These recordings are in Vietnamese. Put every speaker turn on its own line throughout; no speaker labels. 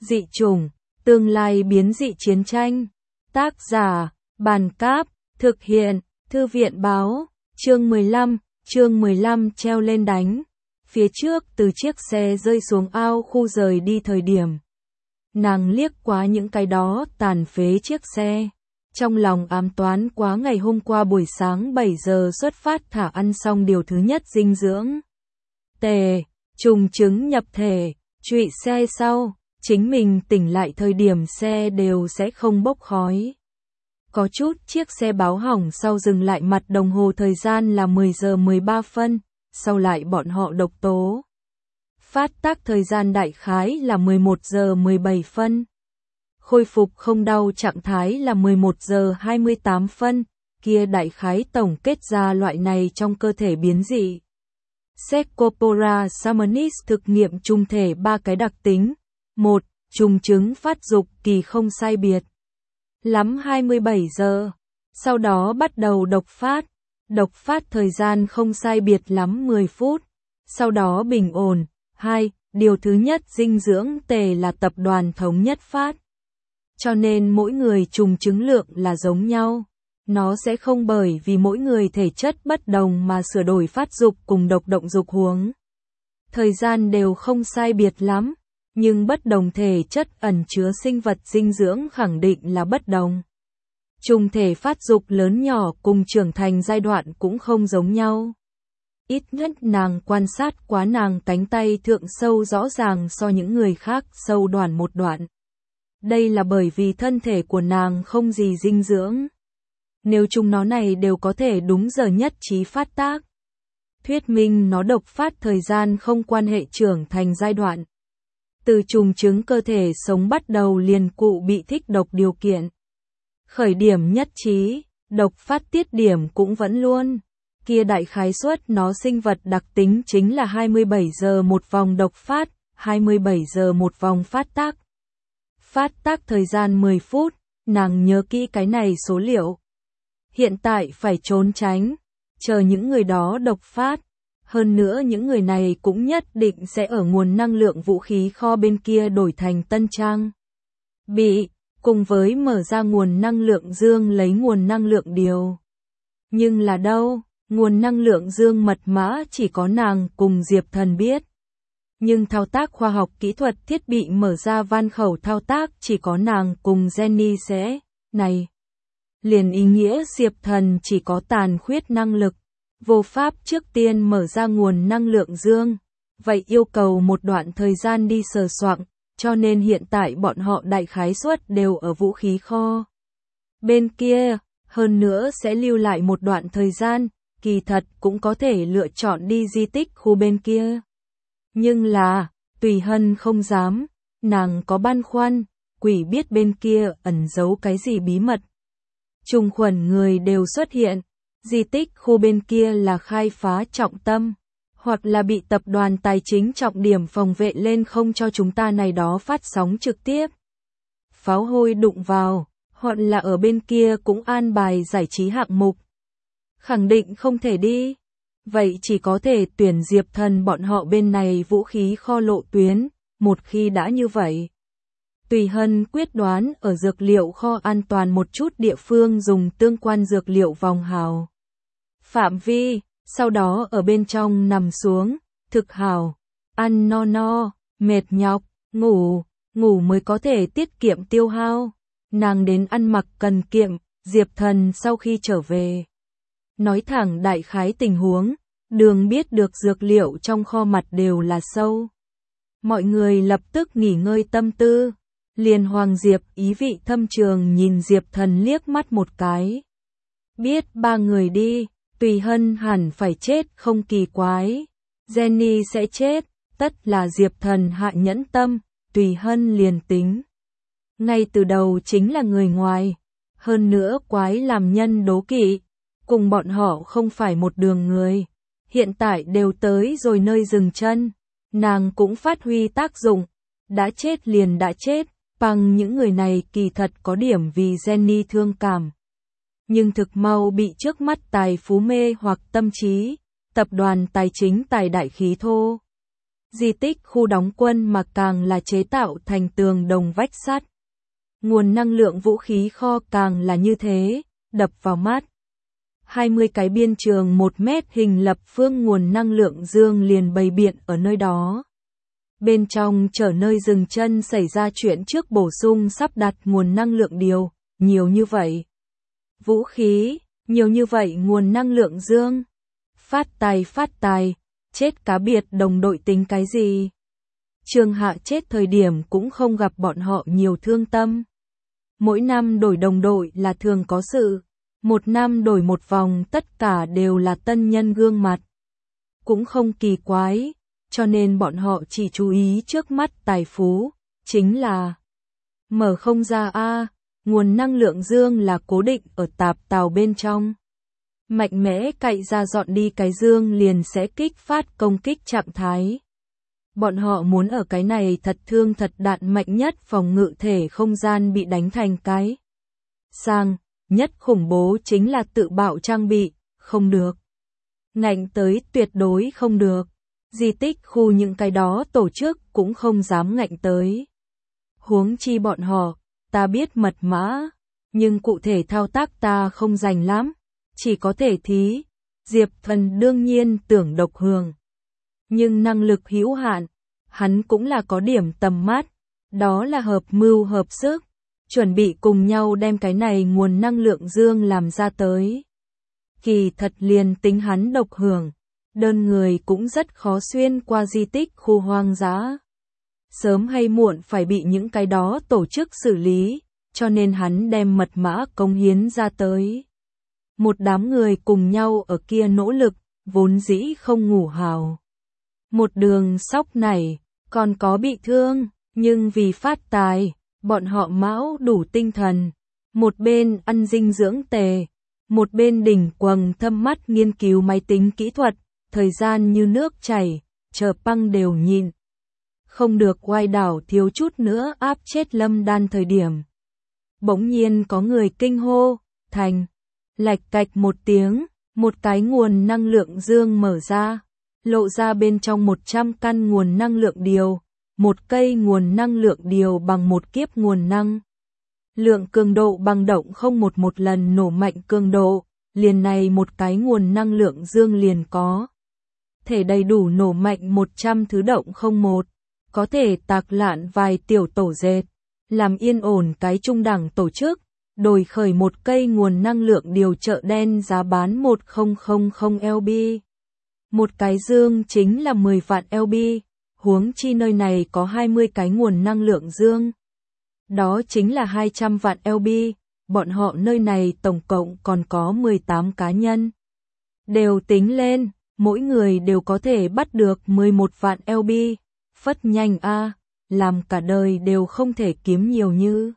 Dị chủng, tương lai biến dị chiến tranh. Tác giả, Bàn Cáp, thực hiện, Thư viện Báo, chương 15 treo lên đánh. Phía trước từ chiếc xe rơi xuống ao khu rời đi thời điểm. Nàng liếc qua những cái đó tàn phế chiếc xe. Trong lòng ám toán quá ngày hôm qua buổi sáng 7 giờ xuất phát thả ăn xong điều thứ nhất dinh dưỡng. Tề, trùng trứng nhập thể, trụy xe sau, chính mình tỉnh lại thời điểm xe đều sẽ không bốc khói. Có chút chiếc xe báo hỏng sau dừng lại mặt đồng hồ thời gian là 10 giờ 13 phân, sau lại bọn họ độc tố. Phát tác thời gian đại khái là 11 giờ 17 phân. Khôi phục không đau trạng thái là 11 giờ 28 phân, kia đại khái tổng kết ra loại này trong cơ thể biến dị. Secorpora samanis thực nghiệm trung thể 3 cái đặc tính. 1. Trùng trứng phát dục kỳ không sai biệt. Lắm 27 giờ. Sau đó bắt đầu độc phát. Độc phát thời gian không sai biệt lắm 10 phút. Sau đó bình ổn. 2. Điều thứ nhất dinh dưỡng tề là tập đoàn thống nhất phát. Cho nên mỗi người trùng trứng lượng là giống nhau. Nó sẽ không bởi vì mỗi người thể chất bất đồng mà sửa đổi phát dục cùng độc động dục huống. Thời gian đều không sai biệt lắm, nhưng bất đồng thể chất ẩn chứa sinh vật dinh dưỡng khẳng định là bất đồng. Trùng thể phát dục lớn nhỏ cùng trưởng thành giai đoạn cũng không giống nhau. Ít nhất nàng quan sát quá nàng cánh tay thượng sâu rõ ràng so những người khác sâu đoạn một đoạn. Đây là bởi vì thân thể của nàng không gì dinh dưỡng. Nếu chúng nó này đều có thể đúng giờ nhất trí phát tác. Thuyết minh nó độc phát thời gian không quan hệ trưởng thành giai đoạn. Từ trùng trứng cơ thể sống bắt đầu liền cụ bị thích độc điều kiện. Khởi điểm nhất trí, độc phát tiết điểm cũng vẫn luôn. Kia đại khái suất nó sinh vật đặc tính chính là 27 giờ một vòng độc phát, 27 giờ một vòng phát tác. Phát tác thời gian 10 phút, nàng nhớ kỹ cái này số liệu. Hiện tại phải trốn tránh, chờ những người đó độc phát. Hơn nữa những người này cũng nhất định sẽ ở nguồn năng lượng vũ khí kho bên kia đổi thành tân trang. Bị, cùng với mở ra nguồn năng lượng dương lấy nguồn năng lượng điều. Nhưng là đâu, nguồn năng lượng dương mật mã chỉ có nàng cùng Diệp Thần biết. Nhưng thao tác khoa học kỹ thuật thiết bị mở ra van khẩu thao tác chỉ có nàng cùng Jenny sẽ, này. Liền ý nghĩa Diệp Thần chỉ có tàn khuyết năng lực, vô pháp trước tiên mở ra nguồn năng lượng dương, vậy yêu cầu một đoạn thời gian đi sờ soạng, cho nên hiện tại bọn họ đại khái suất đều ở vũ khí kho. Bên kia, hơn nữa sẽ lưu lại một đoạn thời gian, kỳ thật cũng có thể lựa chọn đi di tích khu bên kia. Nhưng là, Tùy Hân không dám, nàng có băn khoăn, quỷ biết bên kia ẩn giấu cái gì bí mật. Trùng khuẩn người đều xuất hiện, di tích khu bên kia là khai phá trọng tâm, hoặc là bị tập đoàn tài chính trọng điểm phòng vệ lên không cho chúng ta này đó phát sóng trực tiếp. Pháo hôi đụng vào, hoặc là ở bên kia cũng an bài giải trí hạng mục. Khẳng định không thể đi, vậy chỉ có thể tuyển Diệp Thần bọn họ bên này vũ khí kho lộ tuyến, một khi đã như vậy. Tùy Hân quyết đoán ở dược liệu kho an toàn một chút địa phương dùng tương quan dược liệu vòng hào. Phạm vi, sau đó ở bên trong nằm xuống, thực hào, ăn no no, mệt nhọc, ngủ mới có thể tiết kiệm tiêu hao. Nàng đến ăn mặc cần kiệm, Diệp Thần sau khi trở về. Nói thẳng đại khái tình huống, đường biết được dược liệu trong kho mặt đều là sâu. Mọi người lập tức nghỉ ngơi tâm tư. Liền Hoàng Diệp ý vị thâm trường nhìn Diệp Thần liếc mắt một cái. Biết ba người đi, Tùy Hân hẳn phải chết không kỳ quái. Jenny sẽ chết, tất là Diệp Thần hạ nhẫn tâm, Tùy Hân liền tính. Ngay từ đầu chính là người ngoài, hơn nữa quái làm nhân đố kỵ, cùng bọn họ không phải một đường người. Hiện tại đều tới rồi nơi dừng chân, nàng cũng phát huy tác dụng, đã chết liền đã chết. Bằng những người này kỳ thật có điểm vì Jenny thương cảm. Nhưng thực mau bị trước mắt tài phú mê hoặc tâm trí, tập đoàn tài chính tài đại khí thô. di tích khu đóng quân mà càng là chế tạo thành tường đồng vách sắt. Nguồn năng lượng vũ khí kho càng là như thế, đập vào mắt. 20 cái biên trường 1 mét hình lập phương nguồn năng lượng dương liền bày biện ở nơi đó. Bên trong chở nơi dừng chân xảy ra chuyện trước bổ sung sắp đặt nguồn năng lượng điều, nhiều như vậy. Vũ khí, nhiều như vậy nguồn năng lượng dương. Phát tài, chết cá biệt đồng đội tính cái gì? Trường Hạ chết thời điểm cũng không gặp bọn họ nhiều thương tâm. Mỗi năm đổi đồng đội là thường có sự. Một năm đổi một vòng tất cả đều là tân nhân gương mặt. Cũng không kỳ quái, cho nên bọn họ chỉ chú ý trước mắt tài phú, chính là mở không ra nguồn năng lượng dương là cố định ở tạp tàu bên trong. Mạnh mẽ cậy ra dọn đi cái dương liền sẽ kích phát công kích trạng thái. Bọn họ muốn ở cái này thật thương thật đạn mạnh nhất phòng ngự thể không gian bị đánh thành cái sang. Nhất khủng bố chính là tự bạo trang bị, không được. Ngạnh tới tuyệt đối không được. Di tích khu những cái đó tổ chức cũng không dám ngạnh tới. Huống chi bọn họ, ta biết mật mã, nhưng cụ thể thao tác ta không rành lắm, chỉ có thể thí. Diệp Thần đương nhiên tưởng độc hưởng. Nhưng năng lực hữu hạn, hắn cũng là có điểm tầm mắt, đó là hợp mưu hợp sức. Chuẩn bị cùng nhau đem cái này nguồn năng lượng dương làm ra tới. Kỳ thật liền tính hắn độc hưởng, đơn người cũng rất khó xuyên qua di tích khu hoang dã. Sớm hay muộn phải bị những cái đó tổ chức xử lý, cho nên hắn đem mật mã cống hiến ra tới. Một đám người cùng nhau ở kia nỗ lực, vốn dĩ không ngủ hào. Một đường sóc này, còn có bị thương, nhưng vì phát tài. Bọn họ mão đủ tinh thần, một bên ăn dinh dưỡng tề, một bên đỉnh quầng thâm mắt nghiên cứu máy tính kỹ thuật, thời gian như nước chảy, chờ băng đều nhịn. Không được oai đảo thiếu chút nữa áp chết Lâm Đan thời điểm. Bỗng nhiên có người kinh hô, thành, lạch cạch một tiếng, một cái nguồn năng lượng dương mở ra, lộ ra bên trong 100 căn nguồn năng lượng điều. Một cây nguồn năng lượng điều bằng một kiếp nguồn năng. Lượng cường độ bằng động không một lần nổ mạnh cường độ, liền này một cái nguồn năng lượng dương liền có. Thể đầy đủ nổ mạnh 100 thứ động không một, có thể tạc lạn vài tiểu tổ dệt, làm yên ổn cái trung đẳng tổ chức, đổi khởi một cây nguồn năng lượng điều chợ đen giá bán 1000 LB. Một cái dương chính là 10 vạn LB. Huống chi nơi này có 20 cái nguồn năng lượng dương. Đó chính là 200 vạn LB, bọn họ nơi này tổng cộng còn có 18 cá nhân. Đều tính lên, mỗi người đều có thể bắt được 11 vạn LB. Phất nhanh làm cả đời đều không thể kiếm nhiều như.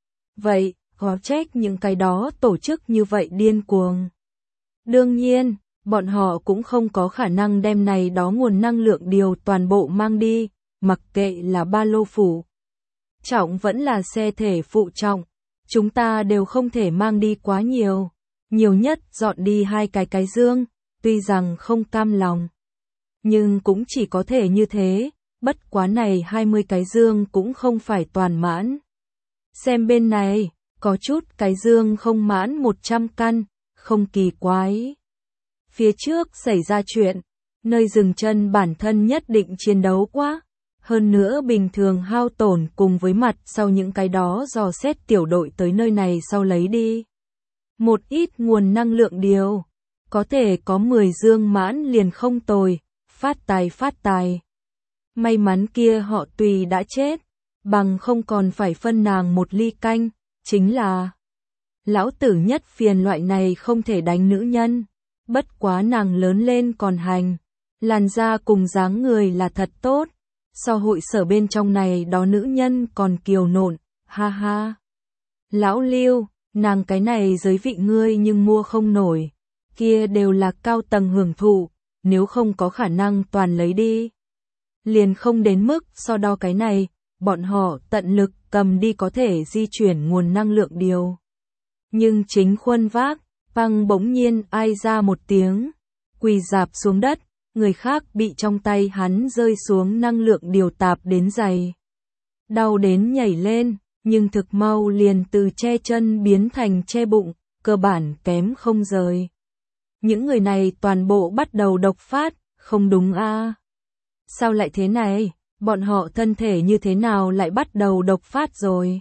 Vậy, có trách những cái đó tổ chức như vậy điên cuồng. Đương nhiên, bọn họ cũng không có khả năng đem này đó nguồn năng lượng điều toàn bộ mang đi, mặc kệ là ba lô phủ trọng vẫn là xe thể phụ trọng, chúng ta đều không thể mang đi quá nhiều, nhiều nhất dọn đi 2 cái dương, tuy rằng không cam lòng, nhưng cũng chỉ có thể như thế, bất quá này 20 cái dương cũng không phải toàn mãn. Xem bên này, có chút cái dương không mãn 100 căn, không kỳ quái. Phía trước xảy ra chuyện, nơi dừng chân bản thân nhất định chiến đấu quá, hơn nữa bình thường hao tổn cùng với mặt sau những cái đó dò xét tiểu đội tới nơi này sau lấy đi. Một ít nguồn năng lượng điều, có thể có 10 dương mãn liền không tồi, phát tài. May mắn kia họ Tùy đã chết, bằng không còn phải phân nàng một ly canh, chính là lão tử nhất phiền loại này không thể đánh nữ nhân. Bất quá nàng lớn lên còn hành, làn da cùng dáng người là thật tốt, so hội sở bên trong này đó nữ nhân còn kiều nộn, ha ha. Lão Lưu, nàng cái này giới vị ngươi nhưng mua không nổi, kia đều là cao tầng hưởng thụ, nếu không có khả năng toàn lấy đi. Liền không đến mức so đo cái này, bọn họ tận lực cầm đi có thể di chuyển nguồn năng lượng điều. Nhưng chính khuôn vác, Băng bỗng nhiên ai ra một tiếng, quỳ rạp xuống đất, người khác bị trong tay hắn rơi xuống năng lượng điều tạp đến dày. Đau đến nhảy lên, nhưng thực mau liền từ che chân biến thành che bụng, cơ bản kém không rời. Những người này toàn bộ bắt đầu độc phát, không đúng a? Sao lại thế này, bọn họ thân thể như thế nào lại bắt đầu độc phát rồi?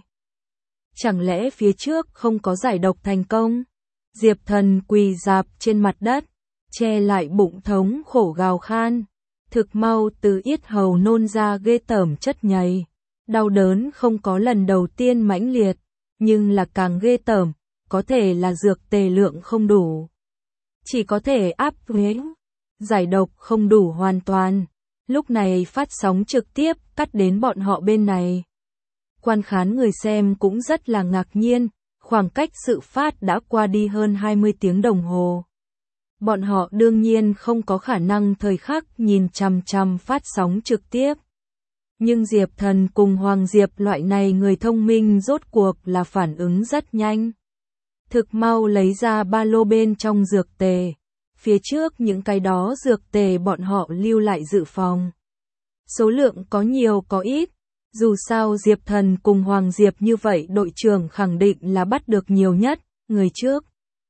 Chẳng lẽ phía trước không có giải độc thành công? Diệp Thần quỳ rạp trên mặt đất, che lại bụng thống khổ gào khan. Thực mau từ yết hầu nôn ra ghê tởm chất nhầy. Đau đớn không có lần đầu tiên mãnh liệt, nhưng là càng ghê tởm, có thể là dược tề lượng không đủ. Chỉ có thể áp huyết, giải độc không đủ hoàn toàn. Lúc này phát sóng trực tiếp cắt đến bọn họ bên này. Quan khán người xem cũng rất là ngạc nhiên, khoảng cách sự phát đã qua đi hơn 20 tiếng đồng hồ. Bọn họ đương nhiên không có khả năng thời khắc nhìn chằm chằm phát sóng trực tiếp. Nhưng Diệp Thần cùng Hoàng Diệp loại này người thông minh rốt cuộc là phản ứng rất nhanh. Thực mau lấy ra ba lô bên trong dược tề. Phía trước những cái đó dược tề bọn họ lưu lại dự phòng. Số lượng có nhiều có ít. Dù sao Diệp Thần cùng Hoàng Diệp như vậy đội trưởng khẳng định là bắt được nhiều nhất. Người trước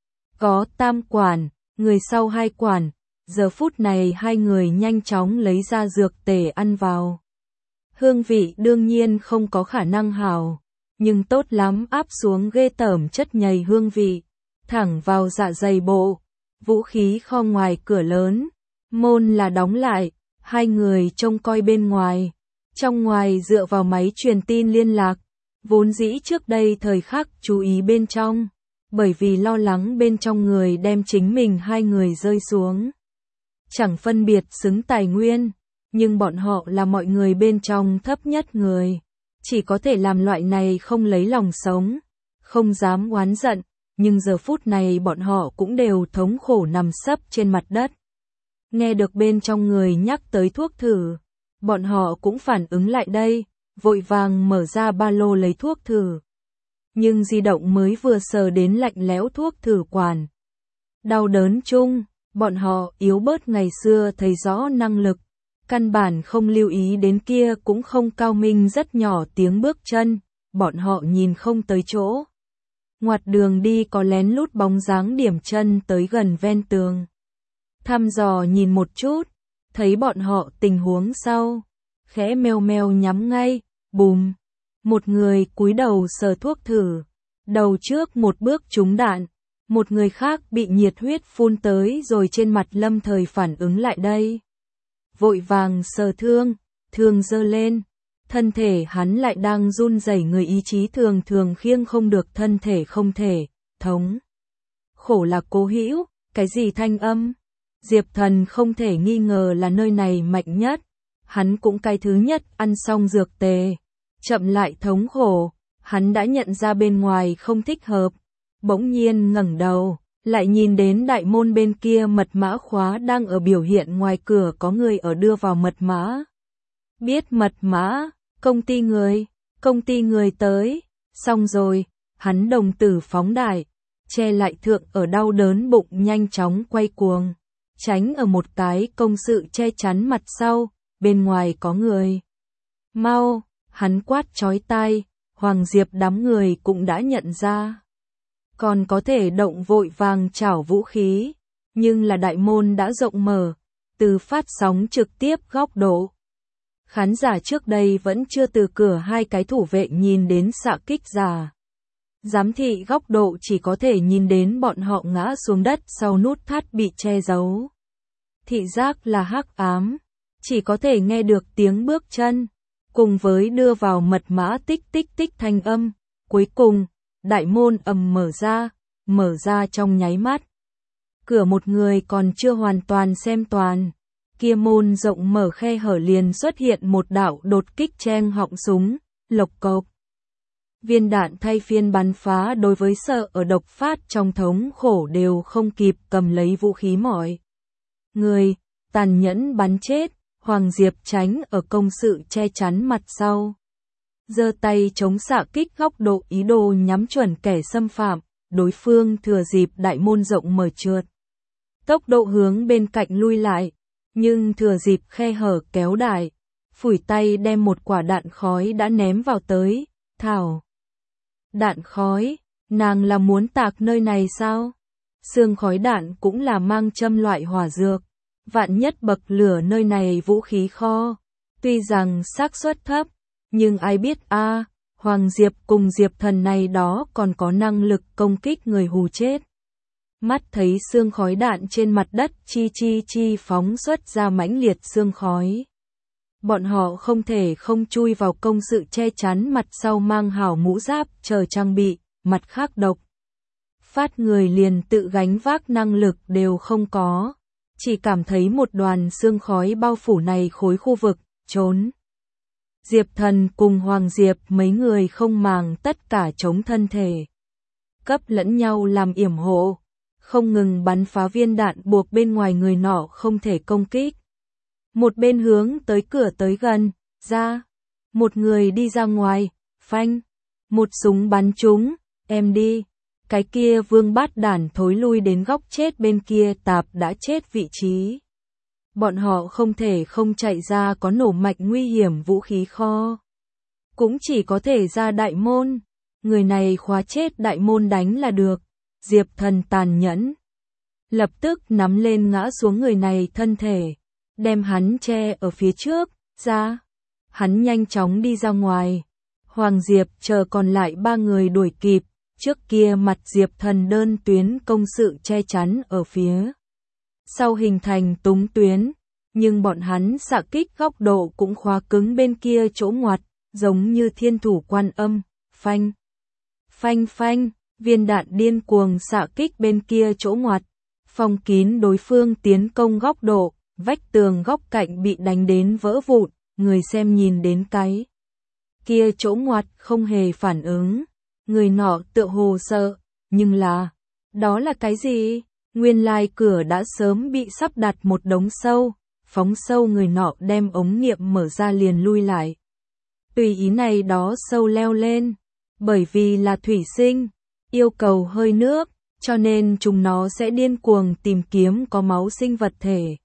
có tam quản, người sau 2 quản. Giờ phút này 2 người nhanh chóng lấy ra dược tề ăn vào. Hương vị đương nhiên không có khả năng hảo, nhưng tốt lắm áp xuống ghê tởm chất nhầy hương vị, thẳng vào dạ dày bộ. Vũ khí kho ngoài cửa lớn, môn là đóng lại, 2 người trông coi bên ngoài. Trong ngoài dựa vào máy truyền tin liên lạc, vốn dĩ trước đây thời khắc chú ý bên trong, bởi vì lo lắng bên trong người đem chính mình 2 người rơi xuống. Chẳng phân biệt xứng tài nguyên. Nhưng bọn họ là mọi người bên trong thấp nhất người, chỉ có thể làm loại này không lấy lòng sống, không dám oán giận, nhưng giờ phút này bọn họ cũng đều thống khổ nằm sấp trên mặt đất. Nghe được bên trong người nhắc tới thuốc thử, bọn họ cũng phản ứng lại đây, vội vàng mở ra ba lô lấy thuốc thử. Nhưng di động mới vừa sờ đến lạnh lẽo thuốc thử quản. Đau đớn chung, bọn họ yếu bớt ngày xưa thấy rõ năng lực. Căn bản không lưu ý đến kia cũng không cao minh rất nhỏ tiếng bước chân, bọn họ nhìn không tới chỗ. Ngoặt đường đi có lén lút bóng dáng điểm chân tới gần ven tường. Thăm dò nhìn một chút, thấy bọn họ tình huống sau, khẽ meo meo nhắm ngay, bùm. Một người cúi đầu sờ thuốc thử, đầu trước một bước trúng đạn, một người khác bị nhiệt huyết phun tới rồi trên mặt lâm thời phản ứng lại đây. Vội vàng sờ thương giơ lên, thân thể hắn lại đang run rẩy, người ý chí thường thường khiêng không được thân thể không thể, thống. Khổ là cố hữu, cái gì thanh âm? Diệp Thần không thể nghi ngờ là nơi này mạnh nhất, hắn cũng cái thứ nhất ăn xong dược tề, chậm lại thống khổ, hắn đã nhận ra bên ngoài không thích hợp, bỗng nhiên ngẩng đầu. Lại nhìn đến đại môn bên kia mật mã khóa đang ở biểu hiện ngoài cửa có người ở đưa vào mật mã. Biết mật mã, công ty người tới, xong rồi, hắn đồng tử phóng đại, che lại thượng ở đau đớn bụng nhanh chóng quay cuồng, tránh ở một cái công sự che chắn mặt sau, bên ngoài có người. Mau, hắn quát chói tai, Hoàng Diệp đám người cũng đã nhận ra. Còn có thể động vội vàng chảo vũ khí, nhưng là đại môn đã rộng mở, từ phát sóng trực tiếp góc độ. Khán giả trước đây vẫn chưa từ cửa 2 cái thủ vệ nhìn đến xạ kích giả. Giám thị góc độ chỉ có thể nhìn đến bọn họ ngã xuống đất sau nút thắt bị che giấu. Thị giác là hắc ám, chỉ có thể nghe được tiếng bước chân, cùng với đưa vào mật mã tích tích tích thanh âm. Cuối cùng, đại môn ầm mở ra trong nháy mắt. Cửa một người còn chưa hoàn toàn xem toàn, kia môn rộng mở khe hở liền xuất hiện một đạo đột kích cheng họng súng, lộc cộc. Viên đạn thay phiên bắn phá đối với sợ ở độc phát trong thống khổ đều không kịp cầm lấy vũ khí mọi người, tàn nhẫn bắn chết, Hoàng Diệp tránh ở công sự che chắn mặt sau. Giơ tay chống xạ kích góc độ ý đồ nhắm chuẩn kẻ xâm phạm, đối phương thừa dịp đại môn rộng mở trượt. Tốc độ hướng bên cạnh lui lại, Nhưng thừa dịp khe hở kéo đại, phủi tay đem một quả đạn khói đã ném vào tới, thảo. Đạn khói, nàng là muốn tạc nơi này sao? Xương khói đạn cũng là mang châm loại hỏa dược, vạn nhất bậc lửa nơi này vũ khí kho. Tuy rằng xác suất thấp, nhưng ai biết a, Hoàng Diệp cùng Diệp Thần này đó còn có năng lực công kích người hù chết. Mắt thấy xương khói đạn trên mặt đất chi chi chi phóng xuất ra mãnh liệt xương khói. Bọn họ không thể không chui vào công sự che chắn mặt sau mang hảo mũ giáp chờ trang bị, mặt khác độc. Phát người liền tự gánh vác năng lực đều không có. Chỉ cảm thấy một đoàn xương khói bao phủ này khối khu vực, trốn. Diệp Thần cùng Hoàng Diệp mấy người không màng tất cả chống thân thể. Cấp lẫn nhau làm yểm hộ, không ngừng bắn phá viên đạn buộc bên ngoài người nọ không thể công kích. Một bên hướng tới cửa tới gần, ra. Một người đi ra ngoài, phanh. Một súng bắn trúng, em đi. Cái kia vương bát đản thối lui đến góc chết bên kia tạp đã chết vị trí. Bọn họ không thể không chạy ra có nổ mạnh nguy hiểm vũ khí kho. Cũng chỉ có thể ra đại môn. Người này khóa chết đại môn đánh là được. Diệp Thần tàn nhẫn. Lập tức nắm lên ngã xuống người này thân thể. Đem hắn che ở phía trước, ra. Hắn nhanh chóng đi ra ngoài. Hoàng Diệp chờ còn lại 3 người đuổi kịp. Trước kia mặt Diệp Thần đơn tuyến công sự che chắn ở phía sau hình thành túng tuyến, nhưng bọn hắn xạ kích góc độ cũng khóa cứng bên kia chỗ ngoặt, giống như thiên thủ Quan Âm, phanh, phanh phanh, viên đạn điên cuồng xạ kích bên kia chỗ ngoặt, phong kín đối phương tiến công góc độ, vách tường góc cạnh bị đánh đến vỡ vụn, người xem nhìn đến cái kia chỗ ngoặt không hề phản ứng. Người nọ tựa hồ sợ, nhưng đó là cái gì? Nguyên lai cửa đã sớm bị sắp đặt một đống sâu, phóng sâu người nọ đem ống nghiệm mở ra liền lui lại. Tùy ý này đó sâu leo lên, bởi vì là thủy sinh, yêu cầu hơi nước, cho nên chúng nó sẽ điên cuồng tìm kiếm có máu sinh vật thể.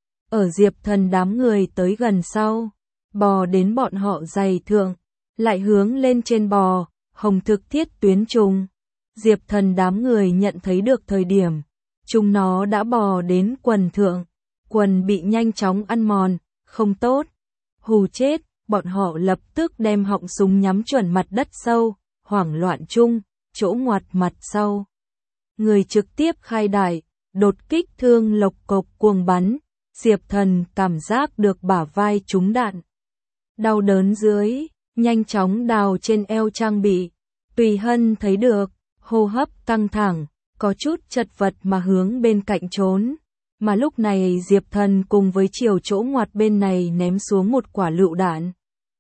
Ở Diệp Thần đám người tới gần sau, bò đến bọn họ dày thượng, lại hướng lên trên bò. Hồng thực thiết tuyến trùng. Diệp Thần đám người nhận thấy được thời điểm. Chúng nó đã bò đến quần thượng. Quần bị nhanh chóng ăn mòn. Không tốt. Hù chết. Bọn họ lập tức đem họng súng nhắm chuẩn mặt đất sâu. Hoảng loạn chung. Chỗ ngoặt mặt sau. Người trực tiếp khai đại. Đột kích thương lộc cộc cuồng bắn. Diệp Thần cảm giác được bả vai trúng đạn. Đau đớn dưới. Nhanh chóng đào trên eo trang bị. Tùy Hân thấy được, hô hấp căng thẳng, có chút chật vật mà hướng bên cạnh trốn. Mà lúc này Diệp Thần cùng với chiều chỗ ngoặt bên này ném xuống một quả lựu đạn.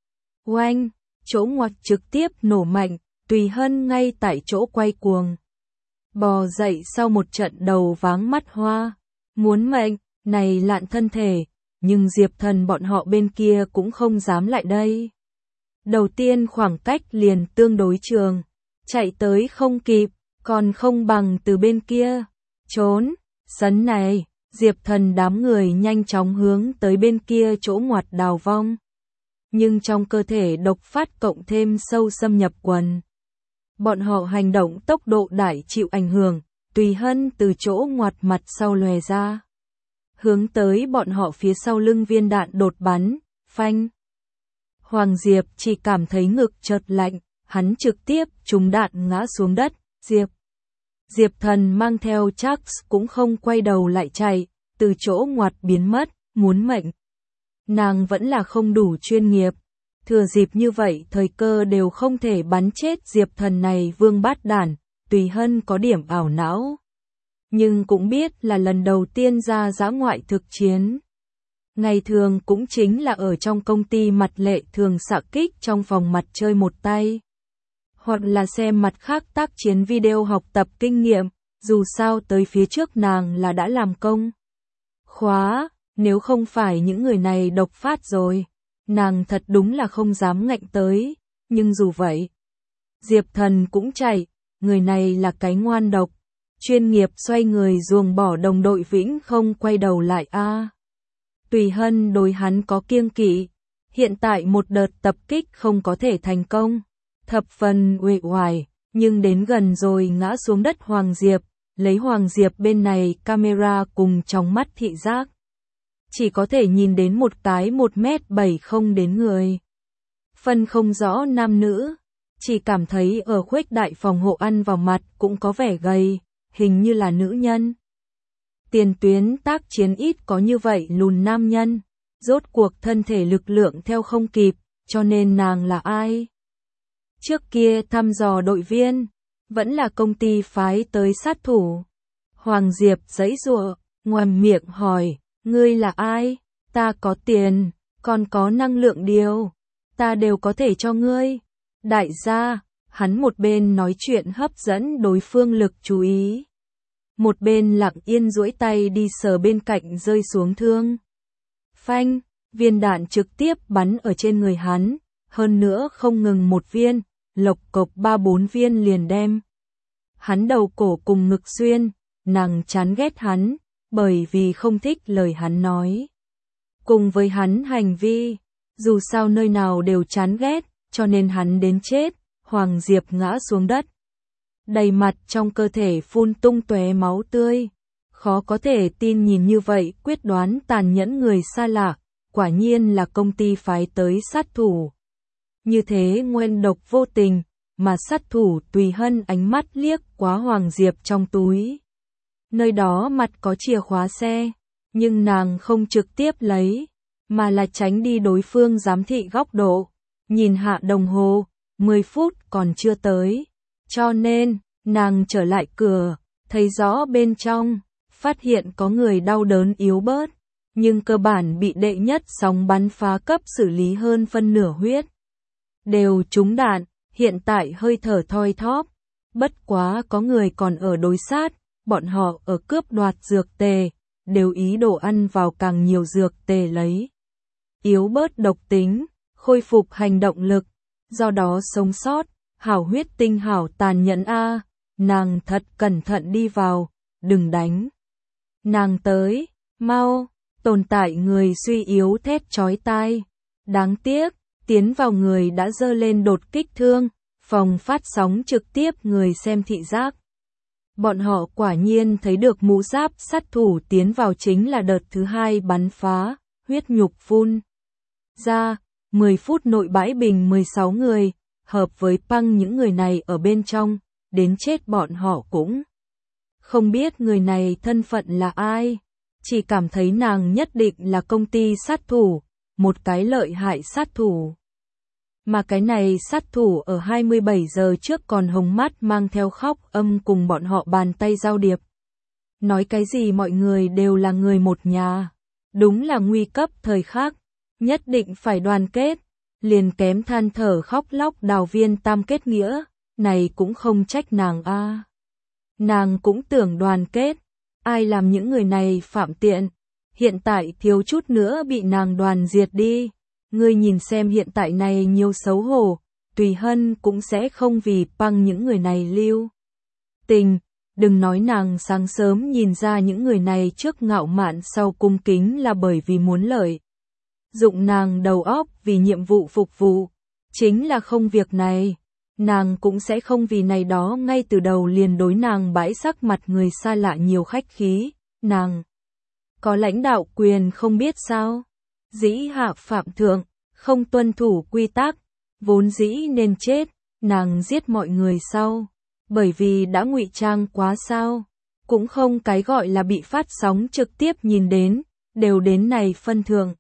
Oanh, chỗ ngoặt trực tiếp nổ mạnh, Tùy Hân ngay tại chỗ quay cuồng. Bò dậy sau một trận đầu váng mắt hoa, muốn mệnh, này lạn thân thể, nhưng Diệp Thần bọn họ bên kia cũng không dám lại đây. Đầu tiên khoảng cách liền tương đối trường, chạy tới không kịp, còn không bằng từ bên kia, trốn, sấn này, Diệp Thần đám người nhanh chóng hướng tới bên kia chỗ ngoặt đào vong. Nhưng trong cơ thể độc phát cộng thêm sâu xâm nhập quần. Bọn họ hành động tốc độ đại chịu ảnh hưởng, Tùy Hân từ chỗ ngoặt mặt sau lòe ra. Hướng tới bọn họ phía sau lưng viên đạn đột bắn, phanh. Hoàng Diệp chỉ cảm thấy ngực chợt lạnh, hắn trực tiếp trúng đạn ngã xuống đất, Diệp Thần mang theo Chucks cũng không quay đầu lại chạy, từ chỗ ngoặt biến mất, muốn mệnh. Nàng vẫn là không đủ chuyên nghiệp, thừa dịp như vậy thời cơ đều không thể bắn chết Diệp Thần này vương bát đản, Tùy Hân có điểm ảo não. Nhưng cũng biết là lần đầu tiên ra dã ngoại thực chiến. Ngày thường cũng chính là ở trong công ty mặt lệ thường xạ kích trong phòng mặt chơi một tay. Hoặc là xem mặt khác tác chiến video học tập kinh nghiệm, dù sao tới phía trước nàng là đã làm công. Khóa, nếu không phải những người này độc phát rồi, nàng thật đúng là không dám ngạnh tới, nhưng dù vậy. Diệp Thần cũng chạy, người này là cái ngoan độc, chuyên nghiệp xoay người ruồng bỏ đồng đội vĩnh không quay đầu lại a. Tùy Hân đối hắn có kiêng kỵ, hiện tại một đợt tập kích không có thể thành công, thập phần uể oải, nhưng đến gần rồi ngã xuống đất Hoàng Diệp, lấy Hoàng Diệp bên này camera cùng trong mắt thị giác. Chỉ có thể nhìn đến một cái 1m7 không đến người. Phân không rõ nam nữ, chỉ cảm thấy ở khuếch đại phòng hộ ăn vào mặt cũng có vẻ gầy, hình như là nữ nhân. Tiền tuyến tác chiến ít có như vậy lùn nam nhân, rốt cuộc thân thể lực lượng theo không kịp, cho nên nàng là ai? Trước kia thăm dò đội viên, vẫn là công ty phái tới sát thủ. Hoàng Diệp giãy giụa, ngoàm miệng hỏi, ngươi là ai? Ta có tiền, còn có năng lượng điều, ta đều có thể cho ngươi. Đại gia, hắn một bên nói chuyện hấp dẫn đối phương lực chú ý, một bên lặng yên duỗi tay đi sờ bên cạnh rơi xuống thương. Phanh, viên đạn trực tiếp bắn ở trên người hắn, hơn nữa không ngừng một viên, lộc cộc 3-4 viên liền đem hắn đầu cổ cùng ngực xuyên. Nàng chán ghét hắn, bởi vì không thích lời hắn nói. Cùng với hắn hành vi, dù sao nơi nào đều chán ghét, cho nên hắn đến chết. Hoàng Diệp ngã xuống đất, đầy mặt trong cơ thể phun tung tóe máu tươi. Khó có thể tin nhìn như vậy quyết đoán tàn nhẫn người xa lạ, quả nhiên là công ty phái tới sát thủ. Như thế ngoan độc vô tình, mà sát thủ Tùy Hân ánh mắt liếc quá Hoàng Diệp trong túi. Nơi đó mặt có chìa khóa xe, nhưng nàng không trực tiếp lấy, mà là tránh đi đối phương giám thị góc độ. Nhìn hạ đồng hồ, 10 phút còn chưa tới, cho nên, nàng trở lại cửa, thấy rõ bên trong, phát hiện có người đau đớn yếu bớt, nhưng cơ bản bị đệ nhất sóng bắn phá cấp xử lý hơn phân nửa huyết. Đều trúng đạn, hiện tại hơi thở thoi thóp, bất quá có người còn ở đối sát, bọn họ ở cướp đoạt dược tề, đều ý đồ ăn vào càng nhiều dược tề lấy. Yếu bớt độc tính, khôi phục hành động lực, do đó sống sót, hảo huyết tinh hảo tàn nhẫn a, nàng thật cẩn thận đi vào, đừng đánh. Nàng tới, mau, tồn tại người suy yếu thét chói tai. Đáng tiếc, tiến vào người đã giơ lên đột kích thương, phòng phát sóng trực tiếp người xem thị giác. Bọn họ quả nhiên thấy được mũ giáp sát thủ tiến vào chính là đợt thứ hai bắn phá, huyết nhục phun ra, 10 phút nội bãi bình 16 người, hợp với Păng những người này ở bên trong, đến chết bọn họ cũng không biết người này thân phận là ai, chỉ cảm thấy nàng nhất định là công ty sát thủ, một cái lợi hại sát thủ. Mà cái này sát thủ ở 27 giờ trước còn hồng mắt mang theo khóc âm cùng bọn họ bàn tay giao điệp. Nói cái gì mọi người đều là người một nhà, đúng là nguy cấp thời khắc, nhất định phải đoàn kết, liền kém than thở khóc lóc đào viên tam kết nghĩa, này cũng không trách nàng a. Nàng cũng tưởng đoàn kết, ai làm những người này phạm tiện, hiện tại thiếu chút nữa bị nàng đoàn diệt đi. Ngươi nhìn xem hiện tại này nhiều xấu hổ, Tùy Hân cũng sẽ không vì Păng những người này lưu tình, đừng nói nàng sáng sớm nhìn ra những người này trước ngạo mạn sau cung kính là bởi vì muốn lợi dụng nàng đầu óc vì nhiệm vụ phục vụ, chính là không việc này, nàng cũng sẽ không vì này đó ngay từ đầu liền đối nàng bãi sắc mặt người xa lạ nhiều khách khí, nàng có lãnh đạo quyền không biết sao. Dĩ hạ phạm thượng, không tuân thủ quy tắc, vốn dĩ nên chết, nàng giết mọi người sau, bởi vì đã ngụy trang quá sao, cũng không cái gọi là bị phát sóng trực tiếp nhìn đến, đều đến này phân thượng.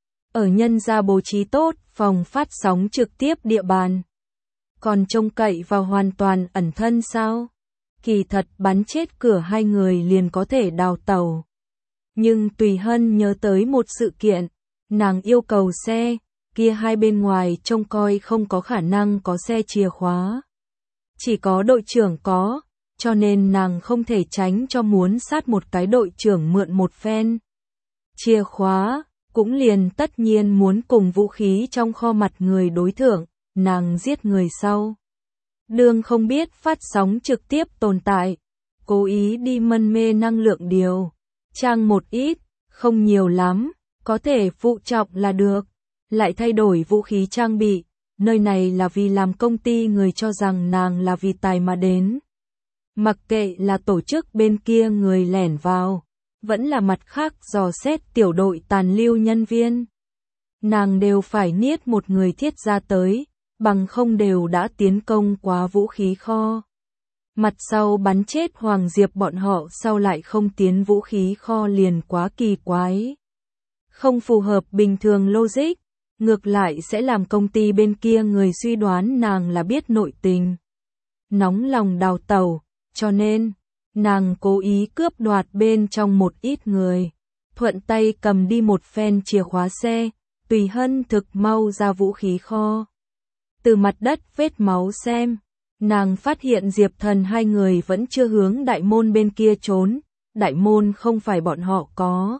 Ở nhân gia bố trí tốt, phòng phát sóng trực tiếp địa bàn, còn trông cậy vào hoàn toàn ẩn thân sao? Kỳ thật bắn chết cửa hai người liền có thể đào tẩu. Nhưng Tùy Hân nhớ tới một sự kiện, nàng yêu cầu xe, kia hai bên ngoài trông coi không có khả năng có xe chìa khóa. Chỉ có đội trưởng có, cho nên nàng không thể tránh cho muốn sát một cái đội trưởng mượn một phen chìa khóa, cũng liền tất nhiên muốn cùng vũ khí trong kho mặt người đối thượng, nàng giết người sau. Đường không biết phát sóng trực tiếp tồn tại, cố ý đi mân mê năng lượng điều, trang một ít, không nhiều lắm, Có thể phụ trọng là được, lại thay đổi vũ khí trang bị, nơi này là vì làm công ty người cho rằng nàng là vì tài mà đến. Mặc kệ là tổ chức bên kia người lẻn vào, vẫn là mặt khác dò xét tiểu đội tàn lưu nhân viên. Nàng đều phải niết một người thiết ra tới, bằng không đều đã tiến công quá vũ khí kho. Mặt sau bắn chết Hoàng Diệp bọn họ sau lại không tiến vũ khí kho liền quá kỳ quái. Không phù hợp bình thường logic, ngược lại sẽ làm công ty bên kia người suy đoán nàng là biết nội tình. Nóng lòng đào tẩu, cho nên, nàng cố ý cướp đoạt bên trong một ít người. Thuận tay cầm đi một phen chìa khóa xe, Tùy Hân thực mau ra vũ khí kho. Từ mặt đất vết máu xem, nàng phát hiện Diệp Thần hai người vẫn chưa hướng đại môn bên kia trốn, đại môn không phải bọn họ có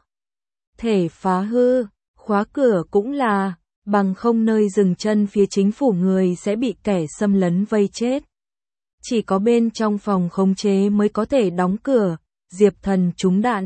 thể phá hư, khóa cửa cũng là, bằng không nơi dừng chân phía chính phủ người sẽ bị kẻ xâm lấn vây chết. Chỉ có bên trong phòng khống chế mới có thể đóng cửa, Diệp Thần trúng đạn.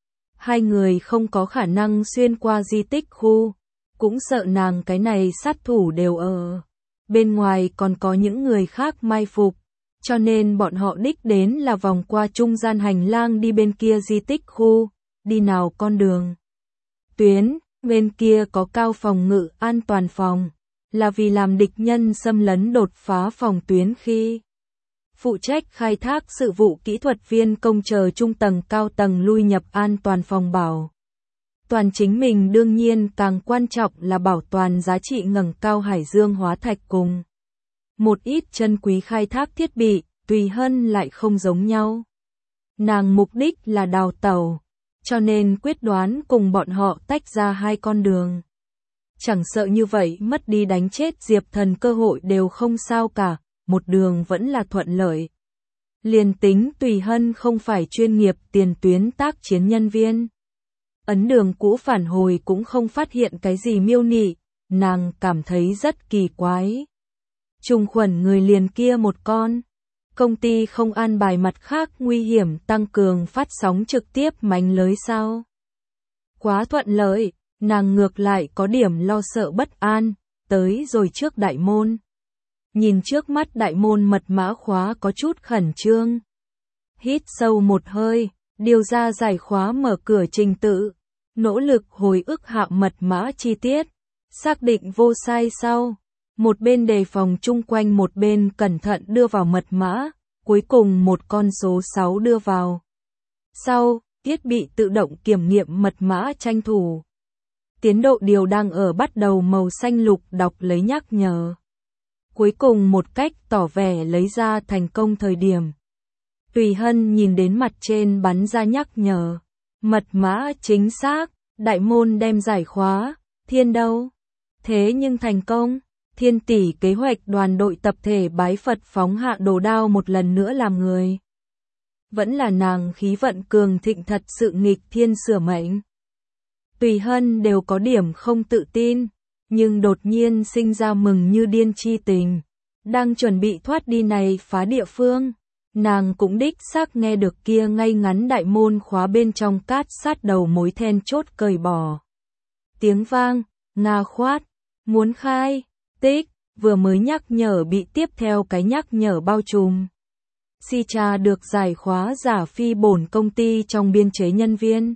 Hai người không có khả năng xuyên qua di tích khu, cũng sợ nàng cái này sát thủ đều ở. Bên ngoài còn có những người khác mai phục, cho nên bọn họ đích đến là vòng qua trung gian hành lang đi bên kia di tích khu, đi nào con đường. Tuyến, bên kia có cao phòng ngự an toàn phòng, là vì làm địch nhân xâm lấn đột phá phòng tuyến khi phụ trách khai thác sự vụ kỹ thuật viên công chờ trung tầng cao tầng lui nhập an toàn phòng bảo. Toàn chính mình đương nhiên càng quan trọng là bảo toàn giá trị ngẩng cao hải dương hóa thạch cùng một ít chân quý khai thác thiết bị, Tùy Hân lại không giống nhau. Nàng mục đích là đào tẩu, cho nên quyết đoán cùng bọn họ tách ra hai con đường. Chẳng sợ như vậy mất đi đánh chết Diệp Thần cơ hội đều không sao cả, một đường vẫn là thuận lợi. Liền tính Tùy Hân không phải chuyên nghiệp tiền tuyến tác chiến nhân viên. Ấn đường cũ phản hồi cũng không phát hiện cái gì miêu nị, nàng cảm thấy rất kỳ quái. Trùng khuẩn người liền kia một con. Công ty không an bài mặt khác nguy hiểm tăng cường phát sóng trực tiếp mánh lưới sao. Quá thuận lợi, nàng ngược lại có điểm lo sợ bất an, tới rồi trước đại môn. Nhìn trước mắt đại môn mật mã khóa có chút khẩn trương. Hít sâu một hơi, điều ra giải khóa mở cửa trình tự. Nỗ lực hồi ức hạ mật mã chi tiết, xác định vô sai sau, một bên đề phòng chung quanh một bên cẩn thận đưa vào mật mã, cuối cùng một con số 6 đưa vào. Sau, thiết bị tự động kiểm nghiệm mật mã tranh thủ. Tiến độ điều đang ở bắt đầu màu xanh lục đọc lấy nhắc nhở. Cuối cùng một cách tỏ vẻ lấy ra thành công thời điểm. Tùy Hân nhìn đến mặt trên bắn ra nhắc nhở. Mật mã chính xác, đại môn đem giải khóa, Thiên đâu? Thế nhưng thành công, Thiên tỷ kế hoạch đoàn đội tập thể bái Phật phóng hạ đồ đao một lần nữa làm người. Vẫn là nàng khí vận cường thịnh thật sự nghịch thiên sửa mệnh. Tùy Hân đều có điểm không tự tin, nhưng đột nhiên sinh ra mừng như điên chi tình. Đang chuẩn bị thoát đi này phá địa phương. Nàng cũng đích xác nghe được kia ngay ngắn đại môn khóa bên trong cát sát đầu mối then chốt cởi bỏ. Tiếng vang, nga khoát, muốn khai, tích, vừa mới nhắc nhở bị tiếp theo cái nhắc nhở bao trùm. Si trà được giải khóa giả phi bổn công ty trong biên chế nhân viên.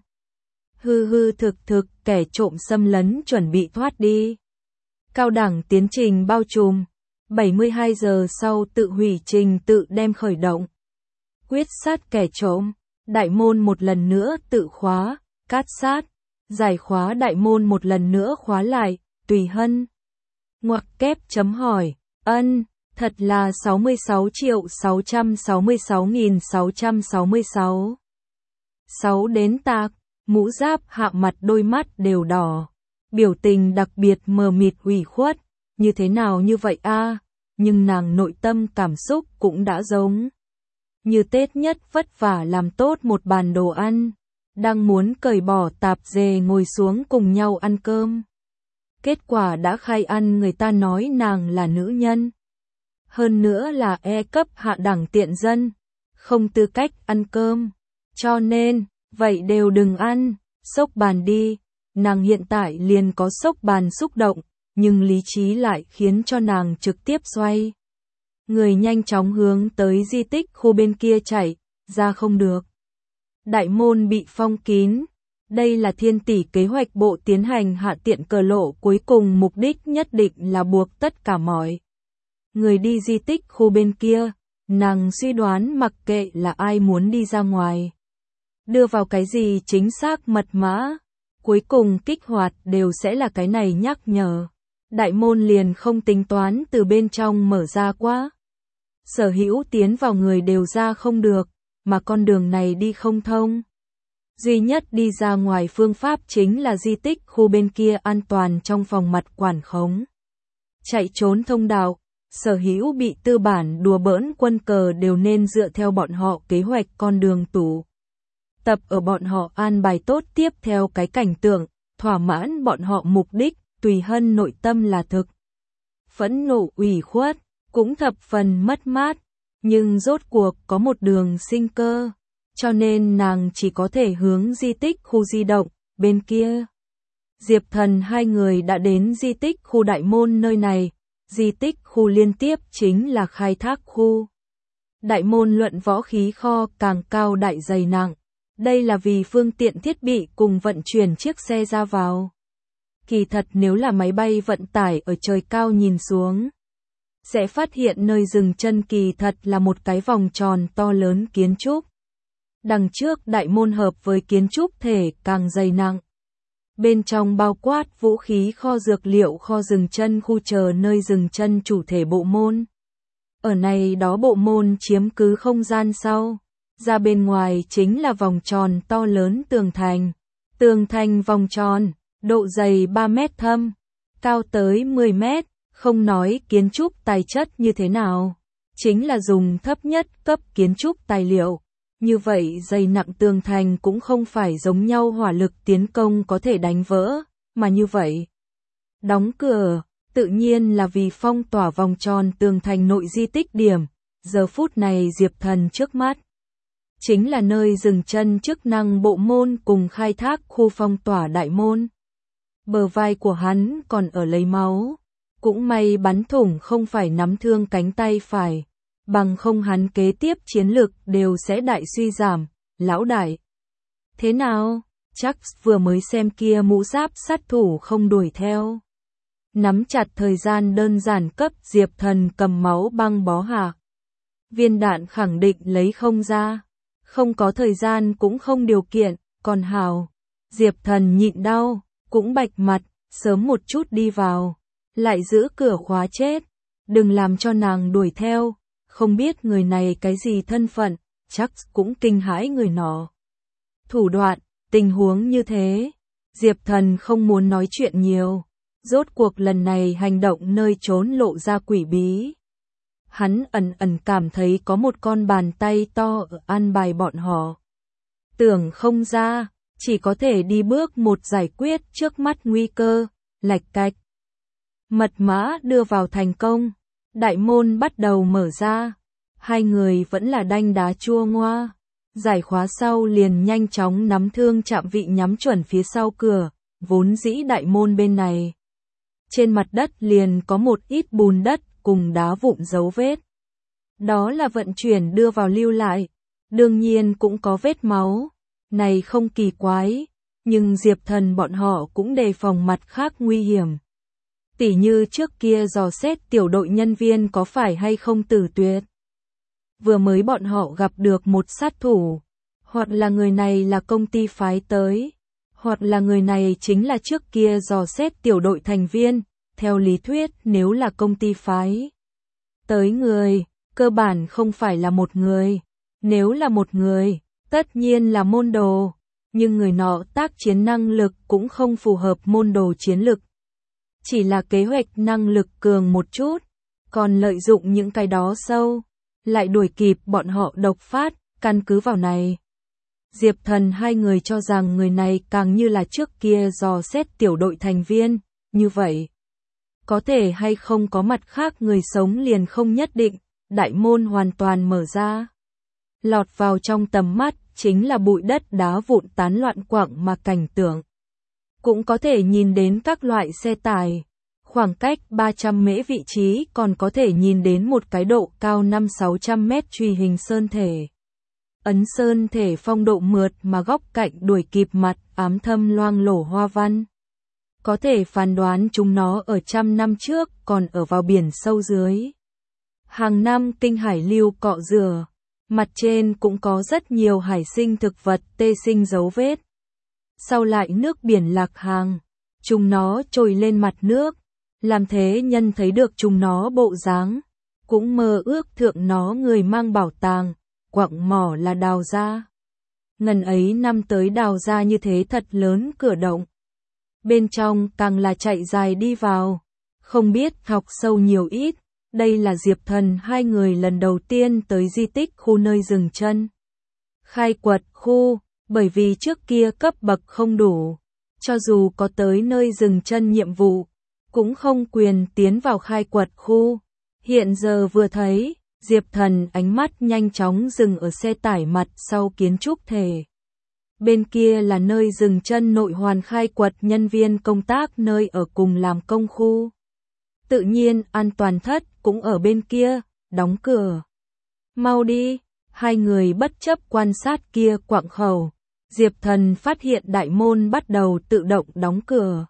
Hư hư thực kẻ trộm xâm lấn chuẩn bị thoát đi. Cao đẳng tiến trình bao trùm. 72 giờ sau tự hủy trình tự đem khởi động. Quyết sát kẻ trộm, đại môn một lần nữa tự khóa, cát sát, giải khóa đại môn một lần nữa khóa lại, Tùy Hân. Ngoặc kép chấm hỏi, ân, thật là 66.666.666. 6 đến tạc, mũ giáp hạ mặt đôi mắt đều đỏ, biểu tình đặc biệt mờ mịt ủy khuất, như thế nào như vậy a? Nhưng nàng nội tâm cảm xúc cũng đã giống như Tết nhất vất vả làm tốt một bàn đồ ăn, đang muốn cởi bỏ tạp dề ngồi xuống cùng nhau ăn cơm. Kết quả đã khai ăn người ta nói nàng là nữ nhân. Hơn nữa là E cấp hạ đẳng tiện dân, không tư cách ăn cơm. Cho nên, vậy đều đừng ăn, xốc bàn đi. nàng hiện tại liền có sốc bàn xúc động, nhưng lý trí lại khiến cho nàng trực tiếp xoay. Người nhanh chóng hướng tới di tích khu bên kia chạy, ra không được. Đại môn bị phong kín. Đây là Thiên Tỷ kế hoạch bộ tiến hành hạ tiện cờ lộ, cuối cùng mục đích nhất định là buộc tất cả mọi người đi di tích khu bên kia. Nàng suy đoán mặc kệ là ai muốn đi ra ngoài, đưa vào cái gì chính xác mật mã, cuối cùng kích hoạt đều sẽ là cái này nhắc nhở. Đại môn liền không tính toán từ bên trong mở ra quá. Sở hữu tiến vào người đều ra không được, mà con đường này đi không thông. Duy nhất đi ra ngoài phương pháp chính là di tích khu bên kia an toàn trong phòng mặt quản khống. Chạy trốn thông đạo, sở hữu bị tư bản đùa bỡn quân cờ đều nên dựa theo bọn họ kế hoạch con đường tủ. Tập ở bọn họ an bài tốt tiếp theo cái cảnh tượng, thỏa mãn bọn họ mục đích, Tùy Hân nội tâm là thực. Phẫn nộ ủy khuất, cũng thập phần mất mát, nhưng rốt cuộc có một đường sinh cơ. Cho nên nàng chỉ có thể hướng di tích khu di động, bên kia. Diệp Thần hai người đã đến di tích khu đại môn nơi này, di tích khu liên tiếp chính là khai thác khu. Đại môn luận võ khí kho càng cao đại dày nặng, đây là vì phương tiện thiết bị cùng vận chuyển chiếc xe ra vào. Kỳ thật nếu là máy bay vận tải ở trời cao nhìn xuống, sẽ phát hiện nơi dừng chân kỳ thật là một cái vòng tròn to lớn kiến trúc. Đằng trước đại môn hợp với kiến trúc thể càng dày nặng. Bên trong bao quát vũ khí kho, dược liệu kho, dừng chân khu chờ nơi dừng chân chủ thể bộ môn. Ở này đó bộ môn chiếm cứ không gian sau. Ra bên ngoài chính là vòng tròn to lớn tường thành. Tường thành vòng tròn, độ dày 3 mét thâm, cao tới 10 mét, không nói kiến trúc tài chất như thế nào. Chính là dùng thấp nhất cấp kiến trúc tài liệu. Như vậy dày nặng tường thành cũng không phải giống nhau hỏa lực tiến công có thể đánh vỡ, mà như vậy. Đóng cửa, tự nhiên là vì phong tỏa vòng tròn tường thành nội di tích điểm, giờ phút này Diệp Thần trước mắt. Chính là nơi dừng chân chức năng bộ môn cùng khai thác khu phong tỏa đại môn. Bờ vai của hắn còn ở lấy máu, cũng may bắn thủng không phải nắm thương cánh tay phải. Bằng không hắn kế tiếp chiến lực đều sẽ đại suy giảm, lão đại. Thế nào, chắc vừa mới xem kia mũ giáp sát thủ không đuổi theo. Nắm chặt thời gian đơn giản cấp Diệp Thần cầm máu băng bó hạ. Viên đạn khẳng định lấy không ra, không có thời gian cũng không điều kiện, còn hào. Diệp Thần nhịn đau, cũng bạch mặt, sớm một chút đi vào, lại giữ cửa khóa chết, đừng làm cho nàng đuổi theo. Không biết người này cái gì thân phận, chắc cũng kinh hãi người nọ. Thủ đoạn, tình huống như thế, Diệp Thần không muốn nói chuyện nhiều. Rốt cuộc lần này hành động nơi trốn lộ ra quỷ bí. Hắn ẩn ẩn cảm thấy có một con bàn tay to ở an bài bọn họ. Tưởng không ra, chỉ có thể đi bước một giải quyết trước mắt nguy cơ, lạch cạch. Mật mã đưa vào thành công. Đại môn bắt đầu mở ra, hai người vẫn là đanh đá chua ngoa. Giải khóa sau liền nhanh chóng nắm thương chạm vị nhắm chuẩn phía sau cửa, vốn dĩ đại môn bên này. Trên mặt đất liền có một ít bùn đất cùng đá vụn dấu vết. Đó là vận chuyển đưa vào lưu lại, đương nhiên cũng có vết máu, này không kỳ quái, nhưng Diệp Thần bọn họ cũng đề phòng mặt khác nguy hiểm. Tỉ như trước kia dò xét tiểu đội nhân viên có phải hay không tử tuyệt. Vừa mới bọn họ gặp được một sát thủ, hoặc là người này là công ty phái tới, hoặc là người này chính là trước kia dò xét tiểu đội thành viên, theo lý thuyết nếu là công ty phái tới người, cơ bản không phải là một người, nếu là một người, tất nhiên là môn đồ, nhưng người nọ tác chiến năng lực cũng không phù hợp môn đồ chiến lực. Chỉ là kế hoạch năng lực cường một chút, còn lợi dụng những cái đó sâu, lại đuổi kịp bọn họ độc phát, căn cứ vào này. Diệp Thần hai người cho rằng người này càng như là trước kia dò xét tiểu đội thành viên, như vậy. Có thể hay không có mặt khác người sống liền không nhất định, đại môn hoàn toàn mở ra. Lọt vào trong tầm mắt chính là bụi đất đá vụn tán loạn quặng mà cảnh tượng. cũng có thể nhìn đến các loại xe tải. Khoảng cách 300 mễ vị trí còn có thể nhìn đến một cái độ cao 5-600 mét truy hình sơn thể. Ấn sơn thể phong độ mượt mà góc cạnh đuổi kịp mặt ám thâm loang lổ hoa văn. Có thể phán đoán chúng nó ở trăm năm trước còn ở vào biển sâu dưới. Hàng năm kinh hải lưu cọ rửa, mặt trên cũng có rất nhiều hải sinh thực vật tê sinh dấu vết. Sau lại nước biển lạc hàng, chúng nó trồi lên mặt nước, làm thế nhân thấy được chúng nó bộ dáng, cũng mơ ước thượng nó người mang bảo tàng, quặng mỏ là đào ra. Ngần ấy năm tới đào ra như thế thật lớn cửa động. Bên trong càng là chạy dài đi vào, không biết học sâu nhiều ít, đây là Diệp Thần hai người lần đầu tiên tới di tích khu nơi dừng chân. Khai quật khu, bởi vì trước kia cấp bậc không đủ, cho dù có tới nơi dừng chân nhiệm vụ, cũng không quyền tiến vào khai quật khu. Hiện giờ vừa thấy, Diệp Thần ánh mắt nhanh chóng dừng ở xe tải mặt sau kiến trúc thể. Bên kia là nơi dừng chân nội hoàn khai quật nhân viên công tác nơi ở cùng làm công khu. Tự nhiên an toàn thất cũng ở bên kia, đóng cửa. Mau đi, hai người bất chấp quan sát kia quạng khẩu. Diệp Thần phát hiện đại môn bắt đầu tự động đóng cửa.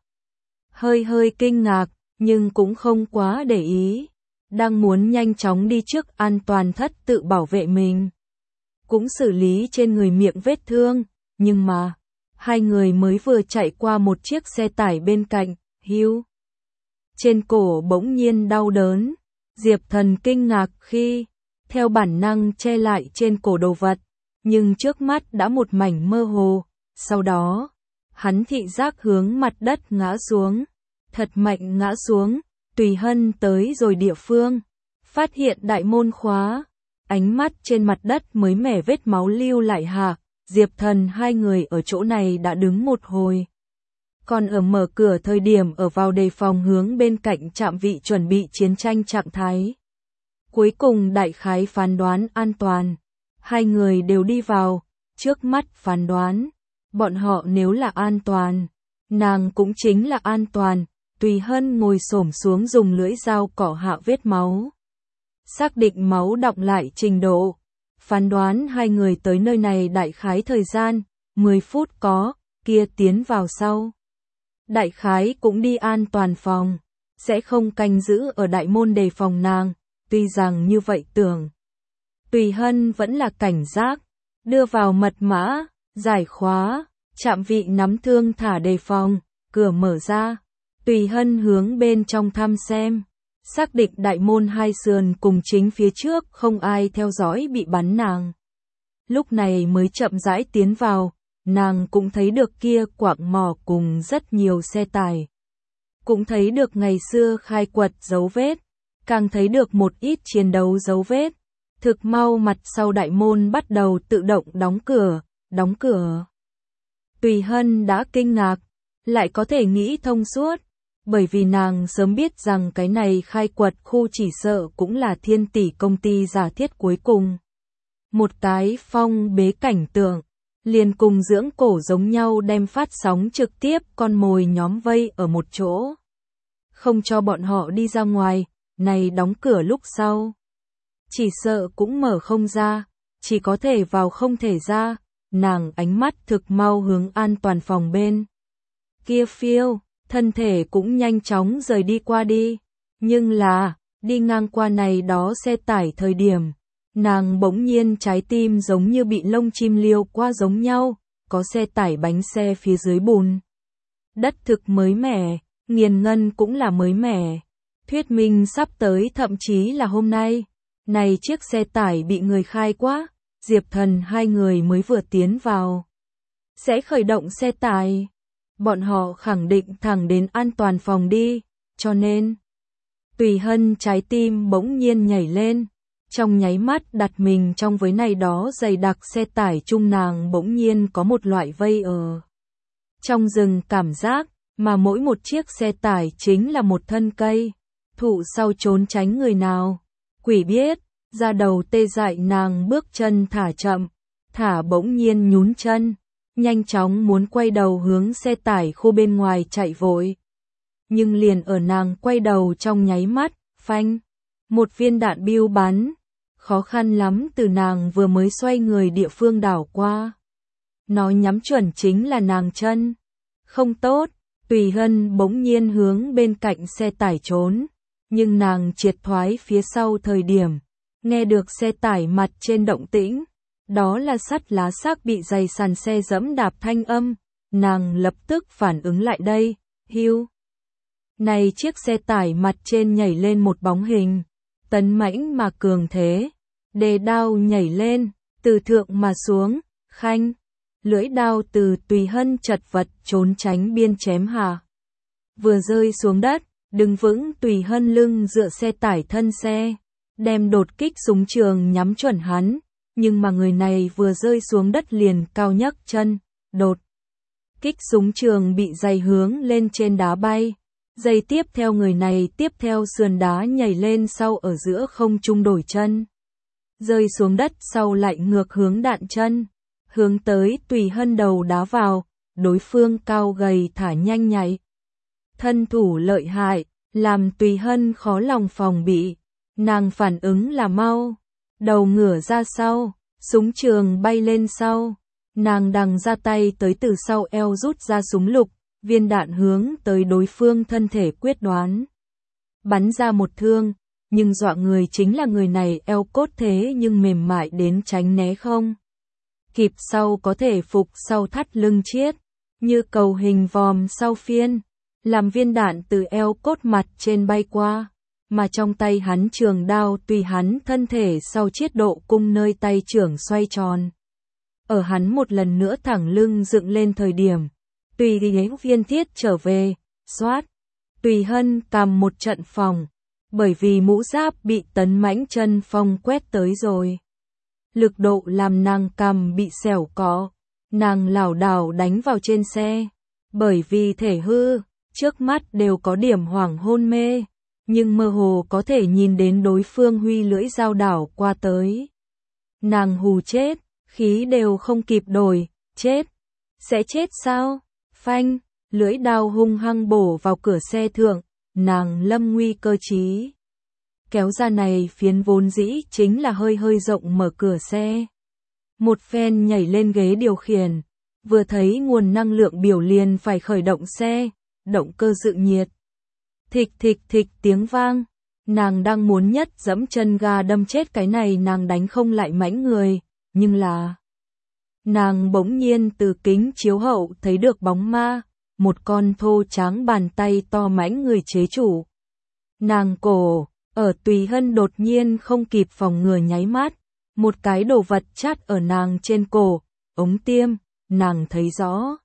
Hơi kinh ngạc, nhưng cũng không quá để ý. Đang muốn nhanh chóng đi trước an toàn thất tự bảo vệ mình. Cũng xử lý trên người miệng vết thương, nhưng mà, hai người mới vừa chạy qua một chiếc xe tải bên cạnh, hưu. Trên cổ bỗng nhiên đau đớn, Diệp Thần kinh ngạc khi, theo bản năng che lại trên cổ đồ vật, nhưng trước mắt đã một mảnh mơ hồ, sau đó, hắn thị giác hướng mặt đất ngã xuống, thật mạnh ngã xuống, Tùy Hân tới rồi địa phương, phát hiện đại môn khóa, ánh mắt trên mặt đất mới mẻ vết máu lưu lại hạ, Diệp Thần hai người ở chỗ này đã đứng một hồi. Còn ở mở cửa thời điểm ở vào đề phòng hướng bên cạnh trạm vị chuẩn bị chiến tranh trạng thái. Cuối cùng đại khái phán đoán an toàn, hai người đều đi vào, trước mắt phán đoán, bọn họ nếu là an toàn, nàng cũng chính là an toàn. Tùy Hân ngồi xổm xuống dùng lưỡi dao cỏ hạ vết máu. Xác định máu đọng lại trình độ. Phán đoán hai người tới nơi này đại khái thời gian, 10 phút có, kia tiến vào sau. Đại khái cũng đi an toàn phòng, sẽ không canh giữ ở đại môn đề phòng nàng, tuy rằng như vậy tưởng. Tùy Hân vẫn là cảnh giác, đưa vào mật mã, giải khóa, trạm vị nắm thương thả đề phòng, cửa mở ra. Tùy Hân hướng bên trong thăm xem, xác định đại môn hai sườn cùng chính phía trước không ai theo dõi bị bắn nàng. Lúc này mới chậm rãi tiến vào, nàng cũng thấy được kia quạng mỏ cùng rất nhiều xe tải. Cũng thấy được ngày xưa khai quật dấu vết, càng thấy được một ít chiến đấu dấu vết. Thực mau mặt sau đại môn bắt đầu tự động đóng cửa. Tùy Hân đã kinh ngạc, lại có thể nghĩ thông suốt. Bởi vì nàng sớm biết rằng cái này khai quật khu chỉ sợ cũng là Thiên Tỷ công ty giả thiết cuối cùng. Một cái phong bế cảnh tượng, liền cùng dưỡng cổ giống nhau đem phát sóng trực tiếp con mồi nhóm vây ở một chỗ. Không cho bọn họ đi ra ngoài, này đóng cửa lúc sau. Chỉ sợ cũng mở không ra, chỉ có thể vào không thể ra, nàng ánh mắt thực mau hướng an toàn phòng bên. Kia phiêu. Thân thể cũng nhanh chóng rời đi qua đi, nhưng là, đi ngang qua này đó xe tải thời điểm, nàng bỗng nhiên trái tim giống như bị lông chim liêu qua giống nhau, có xe tải bánh xe phía dưới bùn. Đất thực mới mẻ, nghiền ngân cũng là mới mẻ, thuyết minh sắp tới thậm chí là hôm nay, này chiếc xe tải bị người khai quá, Diệp Thần hai người mới vừa tiến vào. Sẽ khởi động xe tải. Bọn họ khẳng định thẳng đến an toàn phòng đi, cho nên Tùy Hân trái tim bỗng nhiên nhảy lên, trong nháy mắt đặt mình trong với này đó dày đặc xe tải chung nàng bỗng nhiên có một loại vây ở trong rừng cảm giác, mà mỗi một chiếc xe tải chính là một thân cây, thụ sau trốn tránh người nào, quỷ biết, ra đầu tê dại nàng bước chân thả chậm, thả bỗng nhiên nhún chân. nhanh chóng muốn quay đầu hướng xe tải khu bên ngoài chạy vội. Nhưng liền ở nàng quay đầu trong nháy mắt, phanh, một viên đạn bưu bắn, khó khăn lắm từ nàng vừa mới xoay người địa phương đảo qua. Nó nhắm chuẩn chính là nàng chân. Không tốt, Tùy Hân bỗng nhiên hướng bên cạnh xe tải trốn, nhưng nàng triệt thoái phía sau thời điểm, nghe được xe tải mặt trên động tĩnh, đó là sắt lá xác bị giày sàn xe dẫm đạp thanh âm, nàng lập tức phản ứng lại đây, hưu. Này chiếc xe tải mặt trên nhảy lên một bóng hình, tấn mãnh mà cường thế, đề đao nhảy lên, từ thượng mà xuống, khanh, lưỡi đao từ Tùy Hân chật vật trốn tránh biên chém hạ. Vừa rơi xuống đất, đứng vững Tùy Hân lưng dựa xe tải thân xe, đem đột kích súng trường nhắm chuẩn hắn, nhưng mà người này vừa rơi xuống đất liền cao nhấc chân, đột kích súng trường bị giày hướng lên trên đá bay. Giây tiếp theo người này tiếp theo sườn đá nhảy lên sau ở giữa không trung đổi chân. Rơi xuống đất sau lại ngược hướng đạn chân. Hướng tới Tùy Hân đầu đá vào, đối phương cao gầy thả nhanh nhạy. Thân thủ lợi hại, làm Tùy Hân khó lòng phòng bị. Nàng phản ứng là mau. Đầu ngửa ra sau, súng trường bay lên sau. Nàng đằng ra tay tới từ sau eo rút ra súng lục. Viên đạn hướng tới đối phương thân thể quyết đoán. Bắn ra một thương, nhưng dọa người chính là người này eo cốt thế nhưng mềm mại đến tránh né không. Kịp sau có thể phục sau thắt lưng chiết, như cầu hình vòm sau phiên, làm viên đạn từ eo cốt mặt trên bay qua, mà trong tay hắn trường đao tùy hắn thân thể sau chiết độ cung nơi tay trưởng xoay tròn. Ở hắn một lần nữa thẳng lưng dựng lên thời điểm. Tùy viên thiết trở về, xoát. Tùy Hân cầm một trận phòng, bởi vì mũ giáp bị tấn mãnh chân phong quét tới rồi. Lực độ làm nàng cầm bị xẻo có, nàng lảo đảo đánh vào trên xe. Bởi vì thể hư, trước mắt đều có điểm hoảng hôn mê, nhưng mơ hồ có thể nhìn đến đối phương huy lưỡi dao đảo qua tới. Nàng hù chết, khí đều không kịp đổi, chết. Sẽ chết sao? Phanh, lưỡi đao hung hăng bổ vào cửa xe thượng, nàng lâm nguy cơ trí. Kéo ra này phiến vốn dĩ chính là hơi hơi rộng mở cửa xe. Một phen nhảy lên ghế điều khiển, vừa thấy nguồn năng lượng biểu liền phải khởi động xe, động cơ dự nhiệt. Thịch thịch thịch tiếng vang, nàng đang muốn nhất dẫm chân ga đâm chết cái này nàng đánh không lại mãnh người, nhưng là... Nàng bỗng nhiên từ kính chiếu hậu thấy được bóng ma, một con thô tráng bàn tay to mãnh người chế chủ. Nàng cổ, ở Tùy Hân đột nhiên không kịp phòng ngừa nháy mắt, một cái đồ vật chát ở nàng trên cổ, ống tiêm, nàng thấy rõ.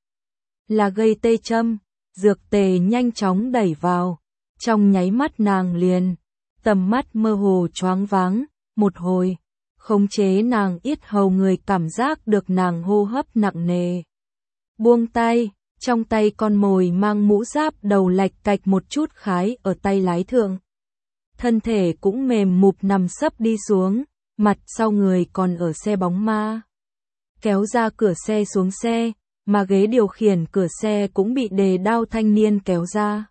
Là gây tê châm, dược tề nhanh chóng đẩy vào, trong nháy mắt nàng liền, tầm mắt mơ hồ choáng váng, một hồi. Khống chế nàng yết hầu người cảm giác được nàng hô hấp nặng nề. Buông tay, trong tay con mồi mang mũ giáp đầu lạch cạch một chút khái ở tay lái thượng. Thân thể cũng mềm mụp nằm sấp đi xuống, mặt sau người còn ở xe bóng ma. Kéo ra cửa xe xuống xe, mà ghế điều khiển cửa xe cũng bị đề đao thanh niên kéo ra.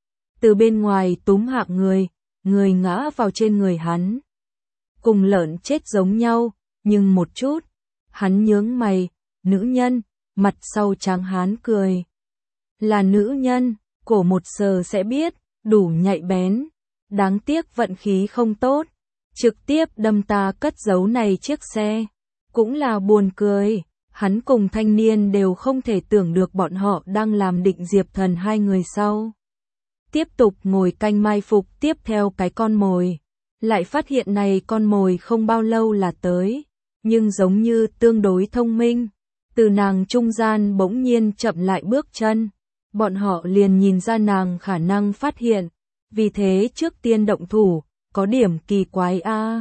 Từ bên ngoài túm hạng người ngã vào trên người hắn. Cùng lợn chết giống nhau, nhưng một chút, hắn nhướng mày, nữ nhân, mặt sau trắng hán cười. Là nữ nhân, cổ một sờ sẽ biết, đủ nhạy bén, đáng tiếc vận khí không tốt, trực tiếp đâm ta cất giấu này chiếc xe. Cũng là buồn cười, hắn cùng thanh niên đều không thể tưởng được bọn họ đang làm định diệp thần hai người sau. Tiếp tục ngồi canh mai phục tiếp theo cái con mồi. Lại phát hiện này con mồi không bao lâu là tới, nhưng giống như tương đối thông minh. Từ nàng trung gian bỗng nhiên chậm lại bước chân, bọn họ liền nhìn ra nàng khả năng phát hiện, vì thế trước tiên động thủ, có điểm kỳ quái a.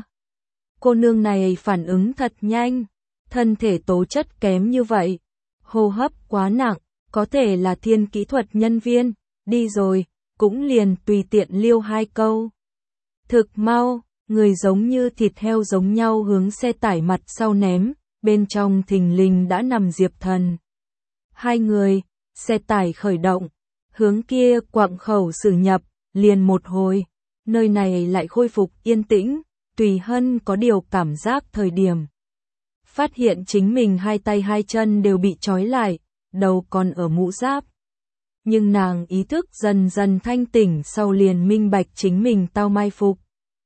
Cô nương này phản ứng thật nhanh, thân thể tố chất kém như vậy, hô hấp quá nặng, có thể là thiên kỹ thuật nhân viên, đi rồi, cũng liền tùy tiện liêu hai câu. Thực mau, người giống như thịt heo giống nhau hướng xe tải mặt sau ném, bên trong thình lình đã nằm Diệp Thần. Hai người, xe tải khởi động, hướng kia quặng khẩu xử nhập, liền một hồi, nơi này lại khôi phục yên tĩnh, Tùy Hân có điều cảm giác thời điểm. Phát hiện chính mình hai tay hai chân đều bị trói lại, đầu còn ở mũ giáp. Nhưng nàng ý thức dần dần thanh tỉnh sau liền minh bạch chính mình tao mai phục.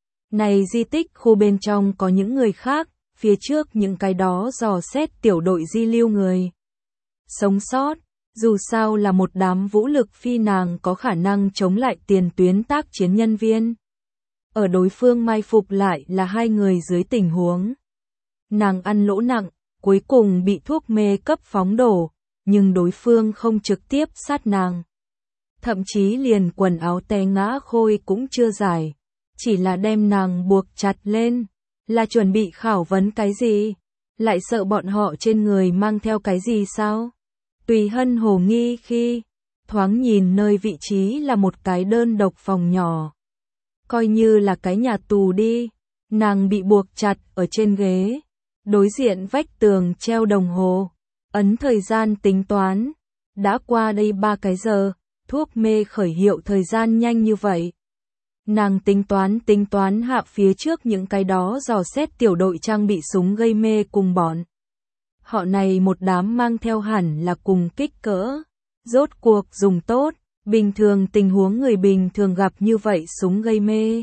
Này di tích khu bên trong có những người khác, phía trước những cái đó dò xét tiểu đội di lưu người. Sống sót, dù sao là một đám vũ lực phi nàng có khả năng chống lại tiền tuyến tác chiến nhân viên. Ở đối phương mai phục lại là hai người dưới tình huống. Nàng ăn lỗ nặng, cuối cùng bị thuốc mê cấp phóng đổ, nhưng đối phương không trực tiếp sát nàng. Thậm chí liền quần áo té ngã khôi cũng chưa giải, chỉ là đem nàng buộc chặt lên, là chuẩn bị khảo vấn cái gì, lại sợ bọn họ trên người mang theo cái gì sao? Tùy Hân hồ nghi khi thoáng nhìn nơi vị trí là một cái đơn độc phòng nhỏ. Coi như là cái nhà tù đi, nàng bị buộc chặt ở trên ghế, đối diện vách tường treo đồng hồ, ấn thời gian tính toán. Đã qua đây 3 cái giờ, thuốc mê khởi hiệu thời gian nhanh như vậy. Nàng tính toán hạ phía trước những cái đó dò xét tiểu đội trang bị súng gây mê cùng bọn. Họ này một đám mang theo hẳn là cùng kích cỡ, rốt cuộc dùng tốt, bình thường tình huống người bình thường gặp như vậy súng gây mê.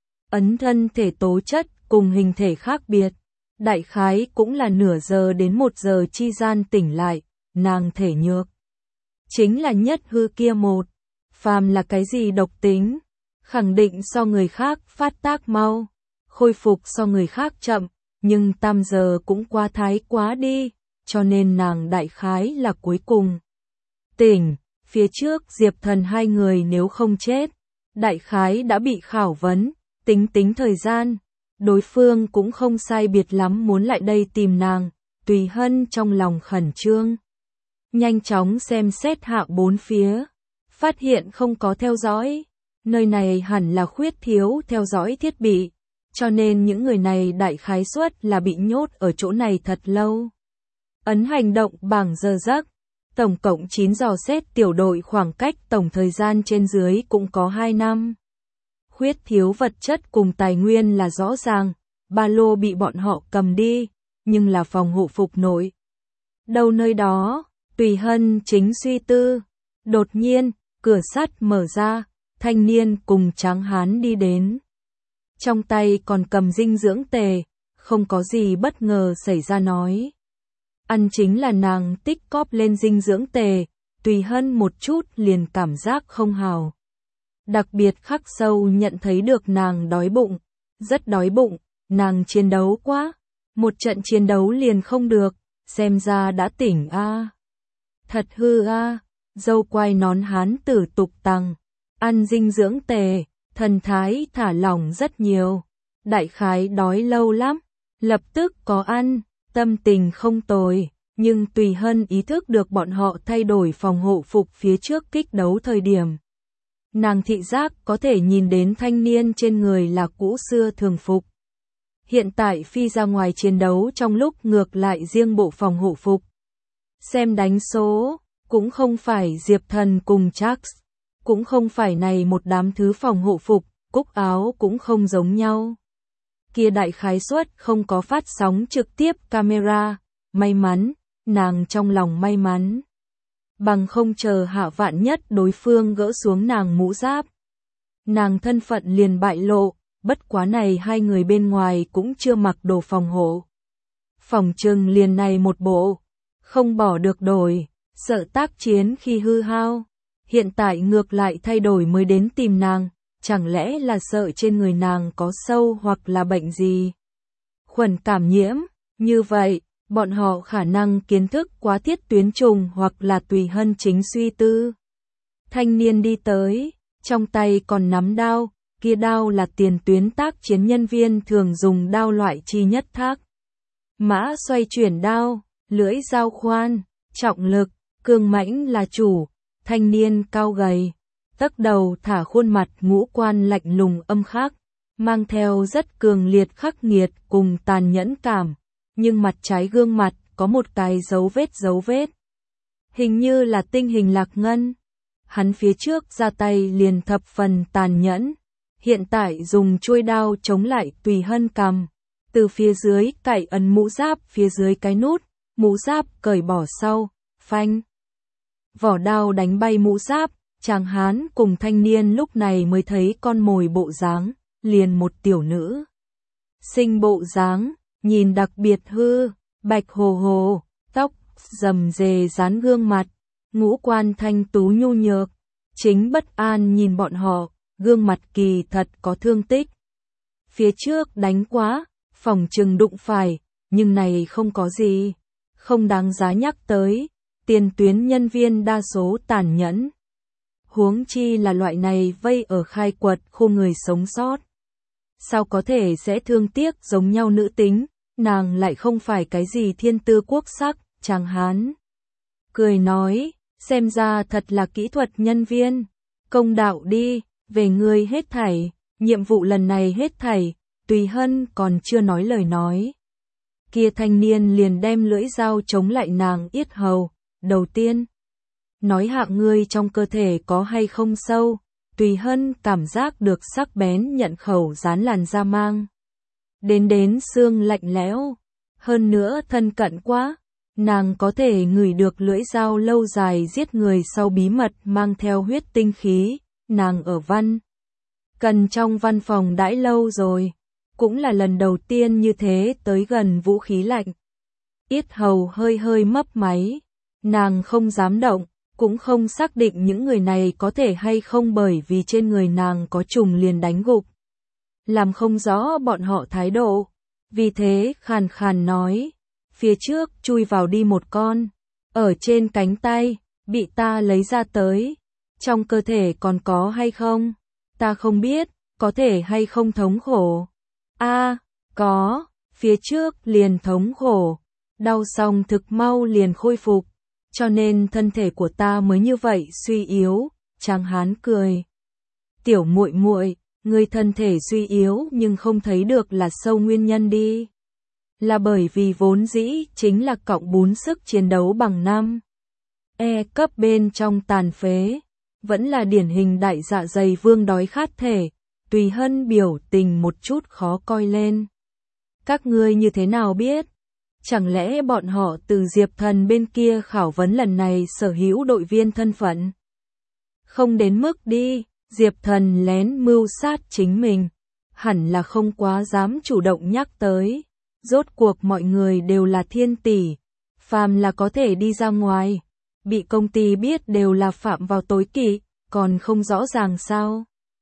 Ấn thân thể tố chất cùng hình thể khác biệt, đại khái cũng là nửa giờ đến 1 giờ chi gian tỉnh lại, nàng thể nhược. Chính là nhất hư kia một, phàm là cái gì độc tính, khẳng định so người khác phát tác mau, khôi phục so người khác chậm, nhưng 3 giờ cũng quá thái quá đi, cho nên nàng đại khái là cuối cùng. Tỉnh, phía trước Diệp Thần hai người nếu không chết, đại khái đã bị khảo vấn, tính thời gian, đối phương cũng không sai biệt lắm muốn lại đây tìm nàng, Tùy Hân trong lòng khẩn trương. Nhanh chóng xem xét hạ bốn phía, phát hiện không có theo dõi, nơi này hẳn là khuyết thiếu theo dõi thiết bị, cho nên những người này đại khái suất là bị nhốt ở chỗ này thật lâu. Ấn hành động bảng giờ giấc, tổng cộng 9 dò xét tiểu đội khoảng cách tổng thời gian trên dưới cũng có 2 năm. Khuyết thiếu vật chất cùng tài nguyên là rõ ràng, ba lô bị bọn họ cầm đi, nhưng là phòng hộ phục nội. Đâu nơi đó, Tùy Hân chính suy tư, đột nhiên, cửa sắt mở ra, thanh niên cùng tráng hán đi đến. Trong tay còn cầm dinh dưỡng tề, không có gì bất ngờ xảy ra nói. Ăn chính là nàng tích cóp lên dinh dưỡng tề, Tùy Hân một chút liền cảm giác không hào. Đặc biệt khắc sâu nhận thấy được nàng đói bụng, rất đói bụng, nàng chiến đấu quá, một trận chiến đấu liền không được, xem ra đã tỉnh a. Thật hư a, dâu quai nón hán tử tục tăng, ăn dinh dưỡng tề, thần thái thả lỏng rất nhiều, đại khái đói lâu lắm, lập tức có ăn, tâm tình không tồi, nhưng Tùy Hân ý thức được bọn họ thay đổi phòng hộ phục phía trước kích đấu thời điểm. Nàng thị giác có thể nhìn đến thanh niên trên người là cũ xưa thường phục. Hiện tại phi ra ngoài chiến đấu trong lúc ngược lại riêng bộ phòng hộ phục. Xem đánh số, cũng không phải Diệp Thần cùng Jax, cũng không phải này một đám thứ phòng hộ phục, cúc áo cũng không giống nhau. Kia đại khái suất không có phát sóng trực tiếp camera, may mắn, nàng trong lòng may mắn. Bằng không chờ hạ vạn nhất đối phương gỡ xuống nàng mũ giáp. Nàng thân phận liền bại lộ, bất quá này hai người bên ngoài cũng chưa mặc đồ phòng hộ. Phòng trừng liền này một bộ, không bỏ được đổi, sợ tác chiến khi hư hao. Hiện tại ngược lại thay đổi mới đến tìm nàng, chẳng lẽ là sợ trên người nàng có sâu hoặc là bệnh gì? Khuẩn cảm nhiễm, như vậy, bọn họ khả năng kiến thức quá thiết tuyến trùng hoặc là Tùy Hân chính suy tư. Thanh niên đi tới, trong tay còn nắm đao, kia đao là tiền tuyến tác chiến nhân viên thường dùng đao loại chi nhất thác. Mã xoay chuyển đao, lưỡi dao khoan, trọng lực, cường mãnh là chủ, thanh niên cao gầy, tấc đầu thả khuôn mặt ngũ quan lạnh lùng âm khắc, mang theo rất cường liệt khắc nghiệt cùng tàn nhẫn cảm, nhưng mặt trái gương mặt có một cái dấu vết. hình như là tinh hình lạc ngân. Hắn phía trước ra tay liền thập phần tàn nhẫn, hiện tại dùng chuôi đao chống lại Tùy Hân cằm, từ phía dưới cạy ấn mũ giáp phía dưới cái nút, mũ giáp cởi bỏ sau, phanh. Vỏ đao đánh bay mũ giáp, chàng hán cùng thanh niên lúc này mới thấy con mồi bộ dáng, liền một tiểu nữ. Sinh bộ dáng, nhìn đặc biệt hư, bạch hồ hồ, tóc rầm rề dán gương mặt, ngũ quan thanh tú nhu nhược. Chính Bất An nhìn bọn họ, gương mặt kỳ thật có thương tích. Phía trước đánh quá, phòng chừng đụng phải, nhưng này không có gì, không đáng giá nhắc tới, tiền tuyến nhân viên đa số tàn nhẫn. Huống chi là loại này vây ở khai quật khu người sống sót. Sao có thể sẽ thương tiếc giống nhau nữ tính, nàng lại không phải cái gì thiên tư quốc sắc, chàng hán. Cười nói, xem ra thật là kỹ thuật nhân viên, công đạo đi, về ngươi hết thảy, nhiệm vụ lần này hết thảy, Tùy Hân còn chưa nói lời nói. Kia thanh niên liền đem lưỡi dao chống lại nàng yết hầu, đầu tiên. Nói hạ ngươi trong cơ thể có hay không sâu, Tùy Hân cảm giác được sắc bén nhận khẩu dán làn da mang. Đến xương lạnh lẽo, hơn nữa thân cận quá, nàng có thể ngửi được lưỡi dao lâu dài giết người sau bí mật mang theo huyết tinh khí, nàng ở Cần trong văn phòng đãi lâu rồi, cũng là lần đầu tiên như thế tới gần vũ khí lạnh. Yết hầu hơi hơi mấp máy, nàng không dám động, cũng không xác định những người này có thể hay không bởi vì trên người nàng có trùng liền đánh gục. Làm không rõ bọn họ thái độ, vì thế khàn khàn nói, phía trước chui vào đi một con, ở trên cánh tay, bị ta lấy ra tới, trong cơ thể còn có hay không, ta không biết, có thể hay không thống khổ. Có, phía trước liền thống khổ, đau xong thực mau liền khôi phục, cho nên thân thể của ta mới như vậy suy yếu, chàng hán cười. Tiểu muội muội, ngươi thân thể suy yếu nhưng không thấy được là sâu nguyên nhân đi. Là bởi vì vốn dĩ chính là cộng 4 sức chiến đấu bằng 5. Cấp bên trong tàn phế, vẫn là điển hình đại dạ dày vương đói khát thể, Tùy Hân biểu tình một chút khó coi lên. Các ngươi như thế nào biết? Chẳng lẽ bọn họ từ Diệp Thần bên kia khảo vấn lần này sở hữu đội viên thân phận? Không đến mức đi, Diệp Thần lén mưu sát chính mình, hẳn là không quá dám chủ động nhắc tới. Rốt cuộc mọi người đều là thiên tỷ, phàm là có thể đi ra ngoài, bị công ty biết đều là phạm vào tối kỵ, còn không rõ ràng sao?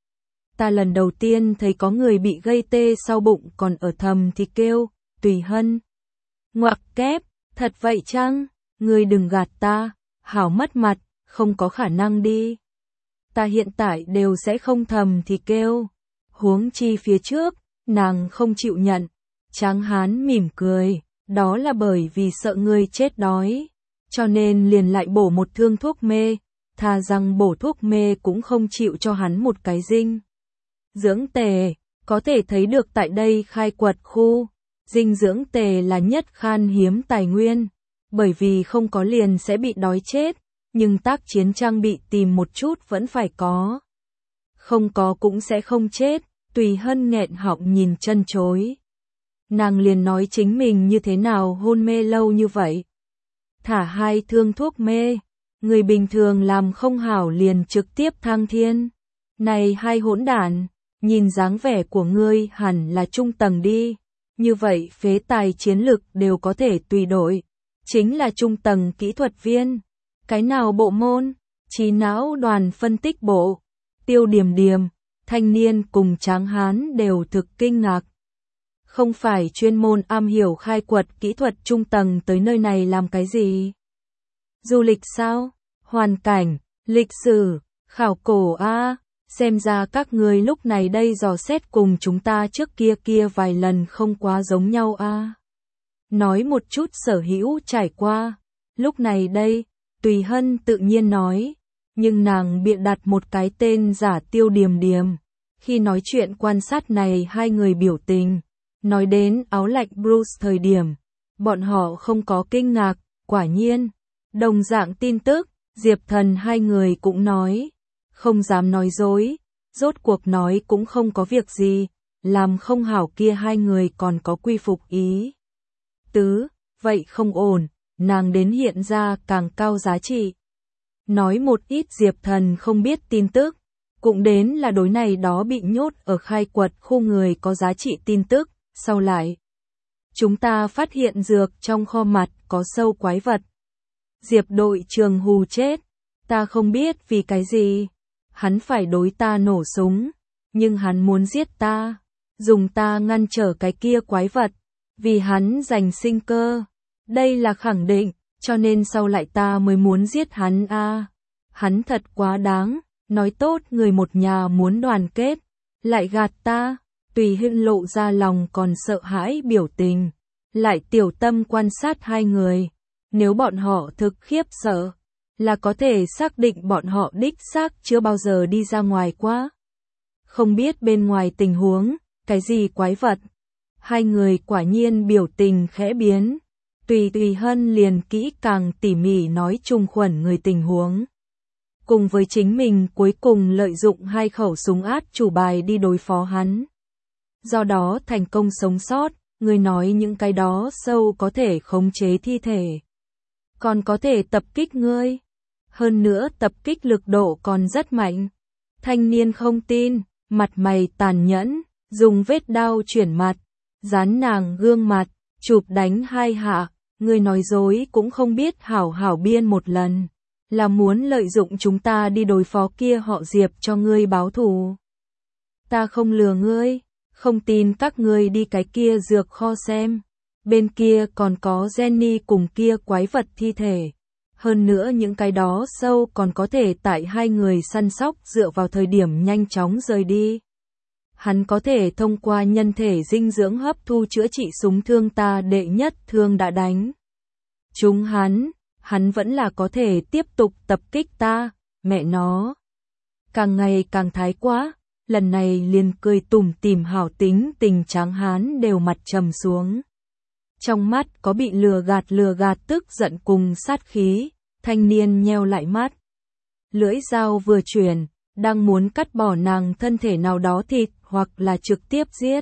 Ta lần đầu tiên thấy có người bị gây tê sau bụng còn ở thầm thì kêu, Tùy Hân. Ngoặc kép, thật vậy chăng? Ngươi đừng gạt ta, hảo mất mặt, không có khả năng đi. Ta hiện tại đều sẽ không thầm thì kêu. Huống chi phía trước, nàng không chịu nhận. Tráng hán mỉm cười, đó là bởi vì sợ ngươi chết đói. Cho nên liền lại bổ một thương thuốc mê, thà rằng bổ thuốc mê cũng không chịu cho hắn một cái dinh dưỡng tề, có thể thấy được tại đây khai quật khu, dinh dưỡng tề là nhất khan hiếm tài nguyên, bởi vì không có liền sẽ bị đói chết, nhưng tác chiến trang bị tìm một chút vẫn phải có. Không có cũng sẽ không chết, Tùy Hân nghẹn họng nhìn chân chối. Nàng liền nói chính mình như thế nào hôn mê lâu như vậy. Thả 2 thương thuốc mê, người bình thường làm không hảo liền trực tiếp thăng thiên. Này hai hỗn đản, nhìn dáng vẻ của ngươi hẳn là trung tầng đi, như vậy phế tài chiến lực đều có thể tùy đổi, chính là trung tầng kỹ thuật viên. Cái nào bộ môn? Trí não đoàn phân tích bộ. Tiêu Điềm Điềm, thanh niên cùng Tráng hán đều thực kinh ngạc. Không phải chuyên môn am hiểu khai quật kỹ thuật trung tầng tới nơi này làm cái gì? Du lịch sao? Hoàn cảnh, lịch sử, khảo cổ a. Xem ra các người lúc này đây dò xét cùng chúng ta trước kia vài lần không quá giống nhau a. Nói một chút sở hữu trải qua. Lúc này đây, Tùy Hân tự nhiên nói, nhưng nàng bịa đặt một cái tên giả Tiêu Điềm Điềm. Khi nói chuyện quan sát này hai người biểu tình, nói đến áo lạnh Bruce thời điểm, bọn họ không có kinh ngạc, quả nhiên, Đồng dạng tin tức, Diệp Thần hai người cũng nói, không dám nói dối, rốt cuộc nói cũng không có việc gì, làm không hảo kia hai người còn có quy phục ý tứ, vậy không ổn, nàng đến hiện ra càng cao giá trị. Nói một ít Diệp Thần không biết tin tức, cũng đến là đối này đó bị nhốt ở khai quật khu người có giá trị tin tức, sau lại. Chúng ta phát hiện dược trong kho mặt có sâu quái vật. Diệp đội trường hù chết, ta không biết vì cái gì, hắn phải đối ta nổ súng, nhưng hắn muốn giết ta, dùng ta ngăn trở cái kia quái vật, vì hắn giành sinh cơ. Đây là khẳng định, cho nên sau lại ta mới muốn giết hắn a. Hắn thật quá đáng, nói tốt người một nhà muốn đoàn kết, lại gạt ta, Tùy Hưng lộ ra lòng còn sợ hãi biểu tình, lại tiểu tâm quan sát hai người, nếu bọn họ thực khiếp sợ, là có thể xác định bọn họ đích xác chưa bao giờ đi ra ngoài quá. Không biết bên ngoài tình huống, cái gì quái vật. Hai người quả nhiên biểu tình khẽ biến. Tùy Hân liền kỹ càng tỉ mỉ nói Trung Khuẩn người tình huống. Cùng với chính mình cuối cùng lợi dụng hai khẩu súng át chủ bài đi đối phó hắn. Do đó thành công sống sót, người nói những cái đó sâu có thể khống chế thi thể. Còn có thể tập kích ngươi. Hơn nữa tập kích lực độ còn rất mạnh. Thanh niên không tin, mặt mày tàn nhẫn, dùng vết đao chuyển mặt, dán nàng gương mặt, chụp đánh hai hạ, người nói dối cũng không biết hảo hảo biên một lần, là muốn lợi dụng chúng ta đi đối phó kia họ Diệp cho ngươi báo thù. Ta không lừa ngươi, không tin các ngươi đi cái kia dược kho xem, bên kia còn có Jenny cùng kia quái vật thi thể. Hơn nữa những cái đó sâu còn có thể tại hai người săn sóc dựa vào thời điểm nhanh chóng rời đi. Hắn có thể thông qua nhân thể dinh dưỡng hấp thu chữa trị súng thương ta đệ nhất thương đã đánh. Chúng hắn vẫn là có thể tiếp tục tập kích ta, mẹ nó. Càng ngày càng thái quá, lần này liền cười tủm tỉm hảo tính tình tráng hán đều mặt trầm xuống. Trong mắt có bị lừa gạt tức giận cùng sát khí, thanh niên nheo lại mắt. Lưỡi dao vừa chuyển, đang muốn cắt bỏ nàng thân thể nào đó thịt hoặc là trực tiếp giết.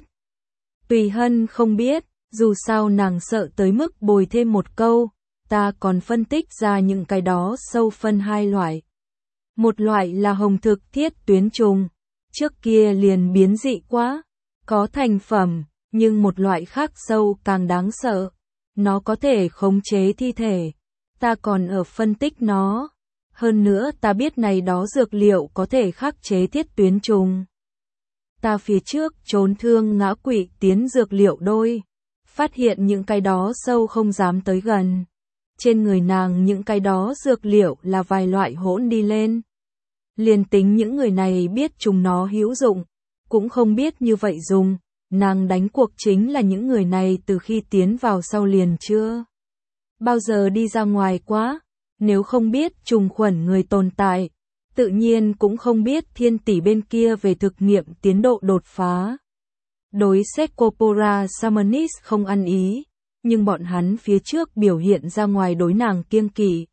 Tùy Hân không biết, dù sao nàng sợ tới mức bồi thêm một câu, ta còn phân tích ra những cái đó sâu phân hai loại. Một loại là hồng thực thiết tuyến trùng, trước kia liền biến dị quá, có thành phẩm, nhưng một loại khác sâu càng đáng sợ, nó có thể khống chế thi thể, ta còn ở phân tích nó. Hơn nữa ta biết này đó dược liệu có thể khắc chế thiết tuyến trùng. Ta phía trước trốn thương ngã quỵ tiến dược liệu đôi, phát hiện những cái đó sâu không dám tới gần. Trên người nàng những cái đó dược liệu là vài loại hỗn đi lên. Liền tính những người này biết chúng nó hữu dụng, cũng không biết như vậy dùng, nàng đánh cuộc chính là những người này từ khi tiến vào sau liền chưa bao giờ đi ra ngoài quá. Nếu không biết trùng khuẩn người tồn tại, tự nhiên cũng không biết Thiên Tỷ bên kia về thực nghiệm tiến độ đột phá. Đối Secopora Summonis không ăn ý, nhưng bọn hắn phía trước biểu hiện ra ngoài đối nàng kiêng kỵ.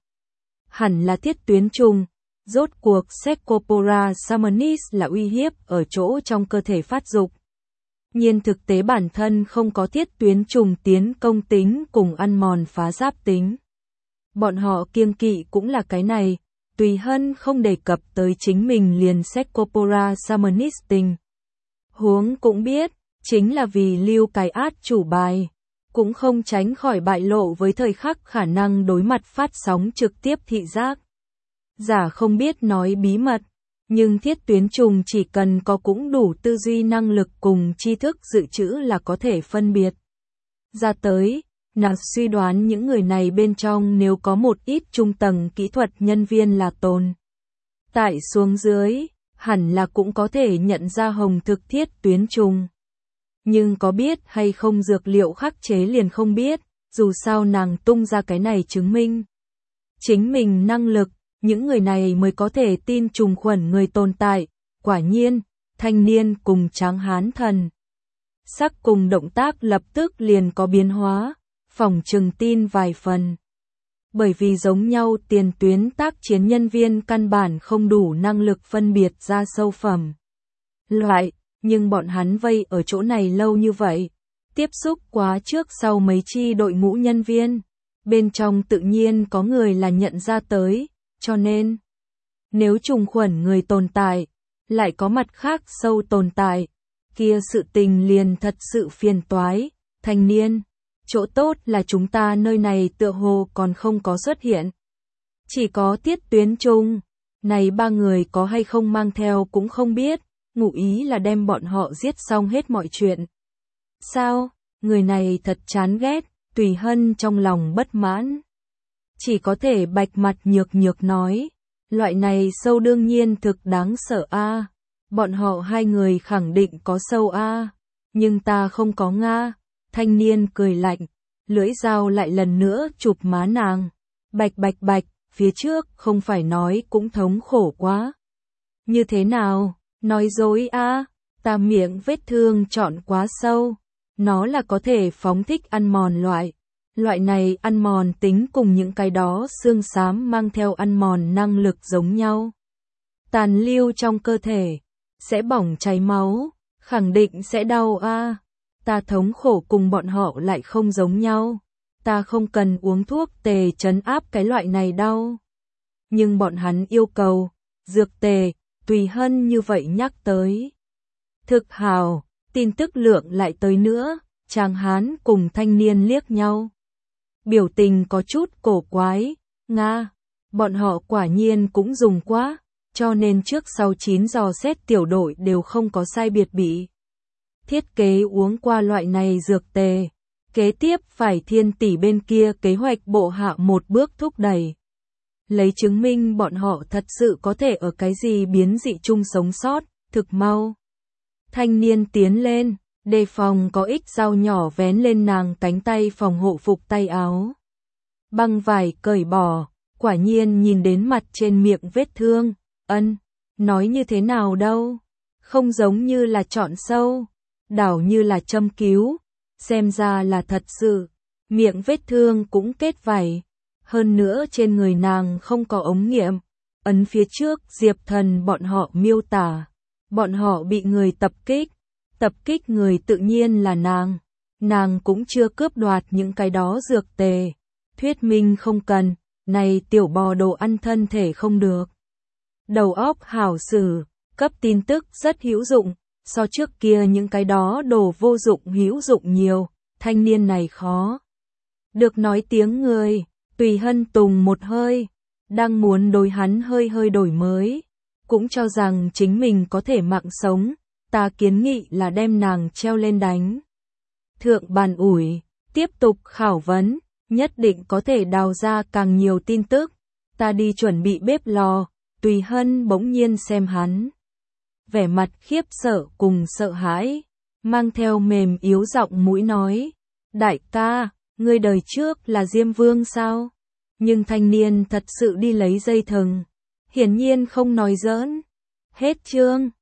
Hẳn là thiết tuyến trùng, rốt cuộc Secopora Summonis là uy hiếp ở chỗ trong cơ thể phát dục. Nhưng thực tế bản thân không có thiết tuyến trùng tiến công tính cùng ăn mòn phá giáp tính. Bọn họ kiêng kỵ cũng là cái này, Tùy Hân không đề cập tới chính mình liền Secopora Summonis tình. Huống cũng biết, chính là vì lưu cái át chủ bài, cũng không tránh khỏi bại lộ với thời khắc khả năng đối mặt phát sóng trực tiếp thị giác. Giả không biết nói bí mật, nhưng thiết tuyến trùng chỉ cần có cũng đủ tư duy năng lực cùng tri thức dự trữ là có thể phân biệt ra tới. Nàng suy đoán những người này bên trong nếu có một ít trung tầng kỹ thuật nhân viên là tồn tại xuống dưới, hẳn là cũng có thể nhận ra hồng thực thiết tuyến trùng. Nhưng có biết hay không dược liệu khắc chế liền không biết, dù sao nàng tung ra cái này chứng minh chính mình năng lực, những người này mới có thể tin trùng khuẩn người tồn tại. Quả nhiên, thanh niên cùng tráng hán thần sắc cùng động tác lập tức liền có biến hóa. Phòng trừng tin vài phần. bởi vì giống nhau tiền tuyến tác chiến nhân viên căn bản không đủ năng lực phân biệt ra sâu phẩm. Loại, nhưng bọn hắn vây ở chỗ này lâu như vậy, tiếp xúc quá trước sau mấy chi đội ngũ nhân viên, bên trong tự nhiên có người là nhận ra tới, cho nên, nếu trùng khuẩn người tồn tại, lại có mặt khác sâu tồn tại, kia sự tình liền thật sự phiền toái, thanh niên. Chỗ tốt là chúng ta nơi này tựa hồ còn không có xuất hiện. Chỉ có Tiết Tuyến Trung, này 3 người có hay không mang theo cũng không biết, ngụ ý là đem bọn họ giết xong hết mọi chuyện. Sao, người này thật chán ghét, Tùy Hân trong lòng bất mãn. Chỉ có thể bạch mặt nhược nhược nói, loại này sâu đương nhiên thực đáng sợ a. Bọn họ 2 người khẳng định có sâu a, nhưng ta không có nga. Thanh niên cười lạnh, lưỡi dao lại lần nữa chụp má nàng. Bạch bạch bạch, phía trước không phải nói cũng thống khổ quá. Như thế nào, nói dối a, ta miệng vết thương chọn quá sâu. Nó là có thể phóng thích ăn mòn loại. Loại này ăn mòn tính cùng những cái đó xương xám mang theo ăn mòn năng lực giống nhau. Tàn lưu trong cơ thể, sẽ bỏng cháy máu, khẳng định sẽ đau a. Ta thống khổ cùng bọn họ lại không giống nhau. Ta không cần uống thuốc tề trấn áp cái loại này đau. Nhưng bọn hắn yêu cầu, dược tề, Tùy Hân như vậy nhắc tới. Thực hào, tin tức lượng lại tới nữa, Tráng Hán cùng thanh niên liếc nhau. Biểu tình có chút cổ quái, nga, bọn họ quả nhiên cũng dùng quá, cho nên trước sau 9 dò xét tiểu đội đều không có sai biệt bị. Thiết kế uống qua loại này dược tề, kế tiếp phải Thiên tỷ bên kia kế hoạch bộ hạ một bước thúc đẩy. Lấy chứng minh bọn họ thật sự có thể ở cái gì biến dị chung sống sót, thực mau. Thanh niên tiến lên, đề phòng có ích dao nhỏ vén lên nàng cánh tay phòng hộ phục tay áo. Băng vải cởi bỏ, quả nhiên nhìn đến mặt trên miệng vết thương, nói như thế nào đâu, không giống như là chọn sâu. Đảo như là châm cứu, xem ra là thật sự, miệng vết thương cũng kết vảy, hơn nữa trên người nàng không có ống nghiệm, ấn phía trước Diệp Thần bọn họ miêu tả, bọn họ bị người tập kích người tự nhiên là nàng cũng chưa cướp đoạt những cái đó dược tề, thuyết minh không cần, này tiểu bò đồ ăn thân thể không được. Đầu óc hảo sử, cấp tin tức rất hữu dụng. So trước kia những cái đó đồ vô dụng hữu dụng nhiều, thanh niên này khó. Được nói tiếng người, Tùy Hân tùng một hơi, đang muốn đối hắn hơi đổi mới, cũng cho rằng chính mình có thể mạng sống, ta kiến nghị là đem nàng treo lên đánh. Thượng bàn ủi, tiếp tục khảo vấn, nhất định có thể đào ra càng nhiều tin tức, ta đi chuẩn bị bếp lò, Tùy Hân bỗng nhiên xem hắn. Vẻ mặt khiếp sợ cùng sợ hãi, mang theo mềm yếu giọng mũi nói, đại ca, ngươi đời trước là Diêm Vương sao? Nhưng thanh niên thật sự đi lấy dây thừng, hiển nhiên không nói giỡn. Hết chương.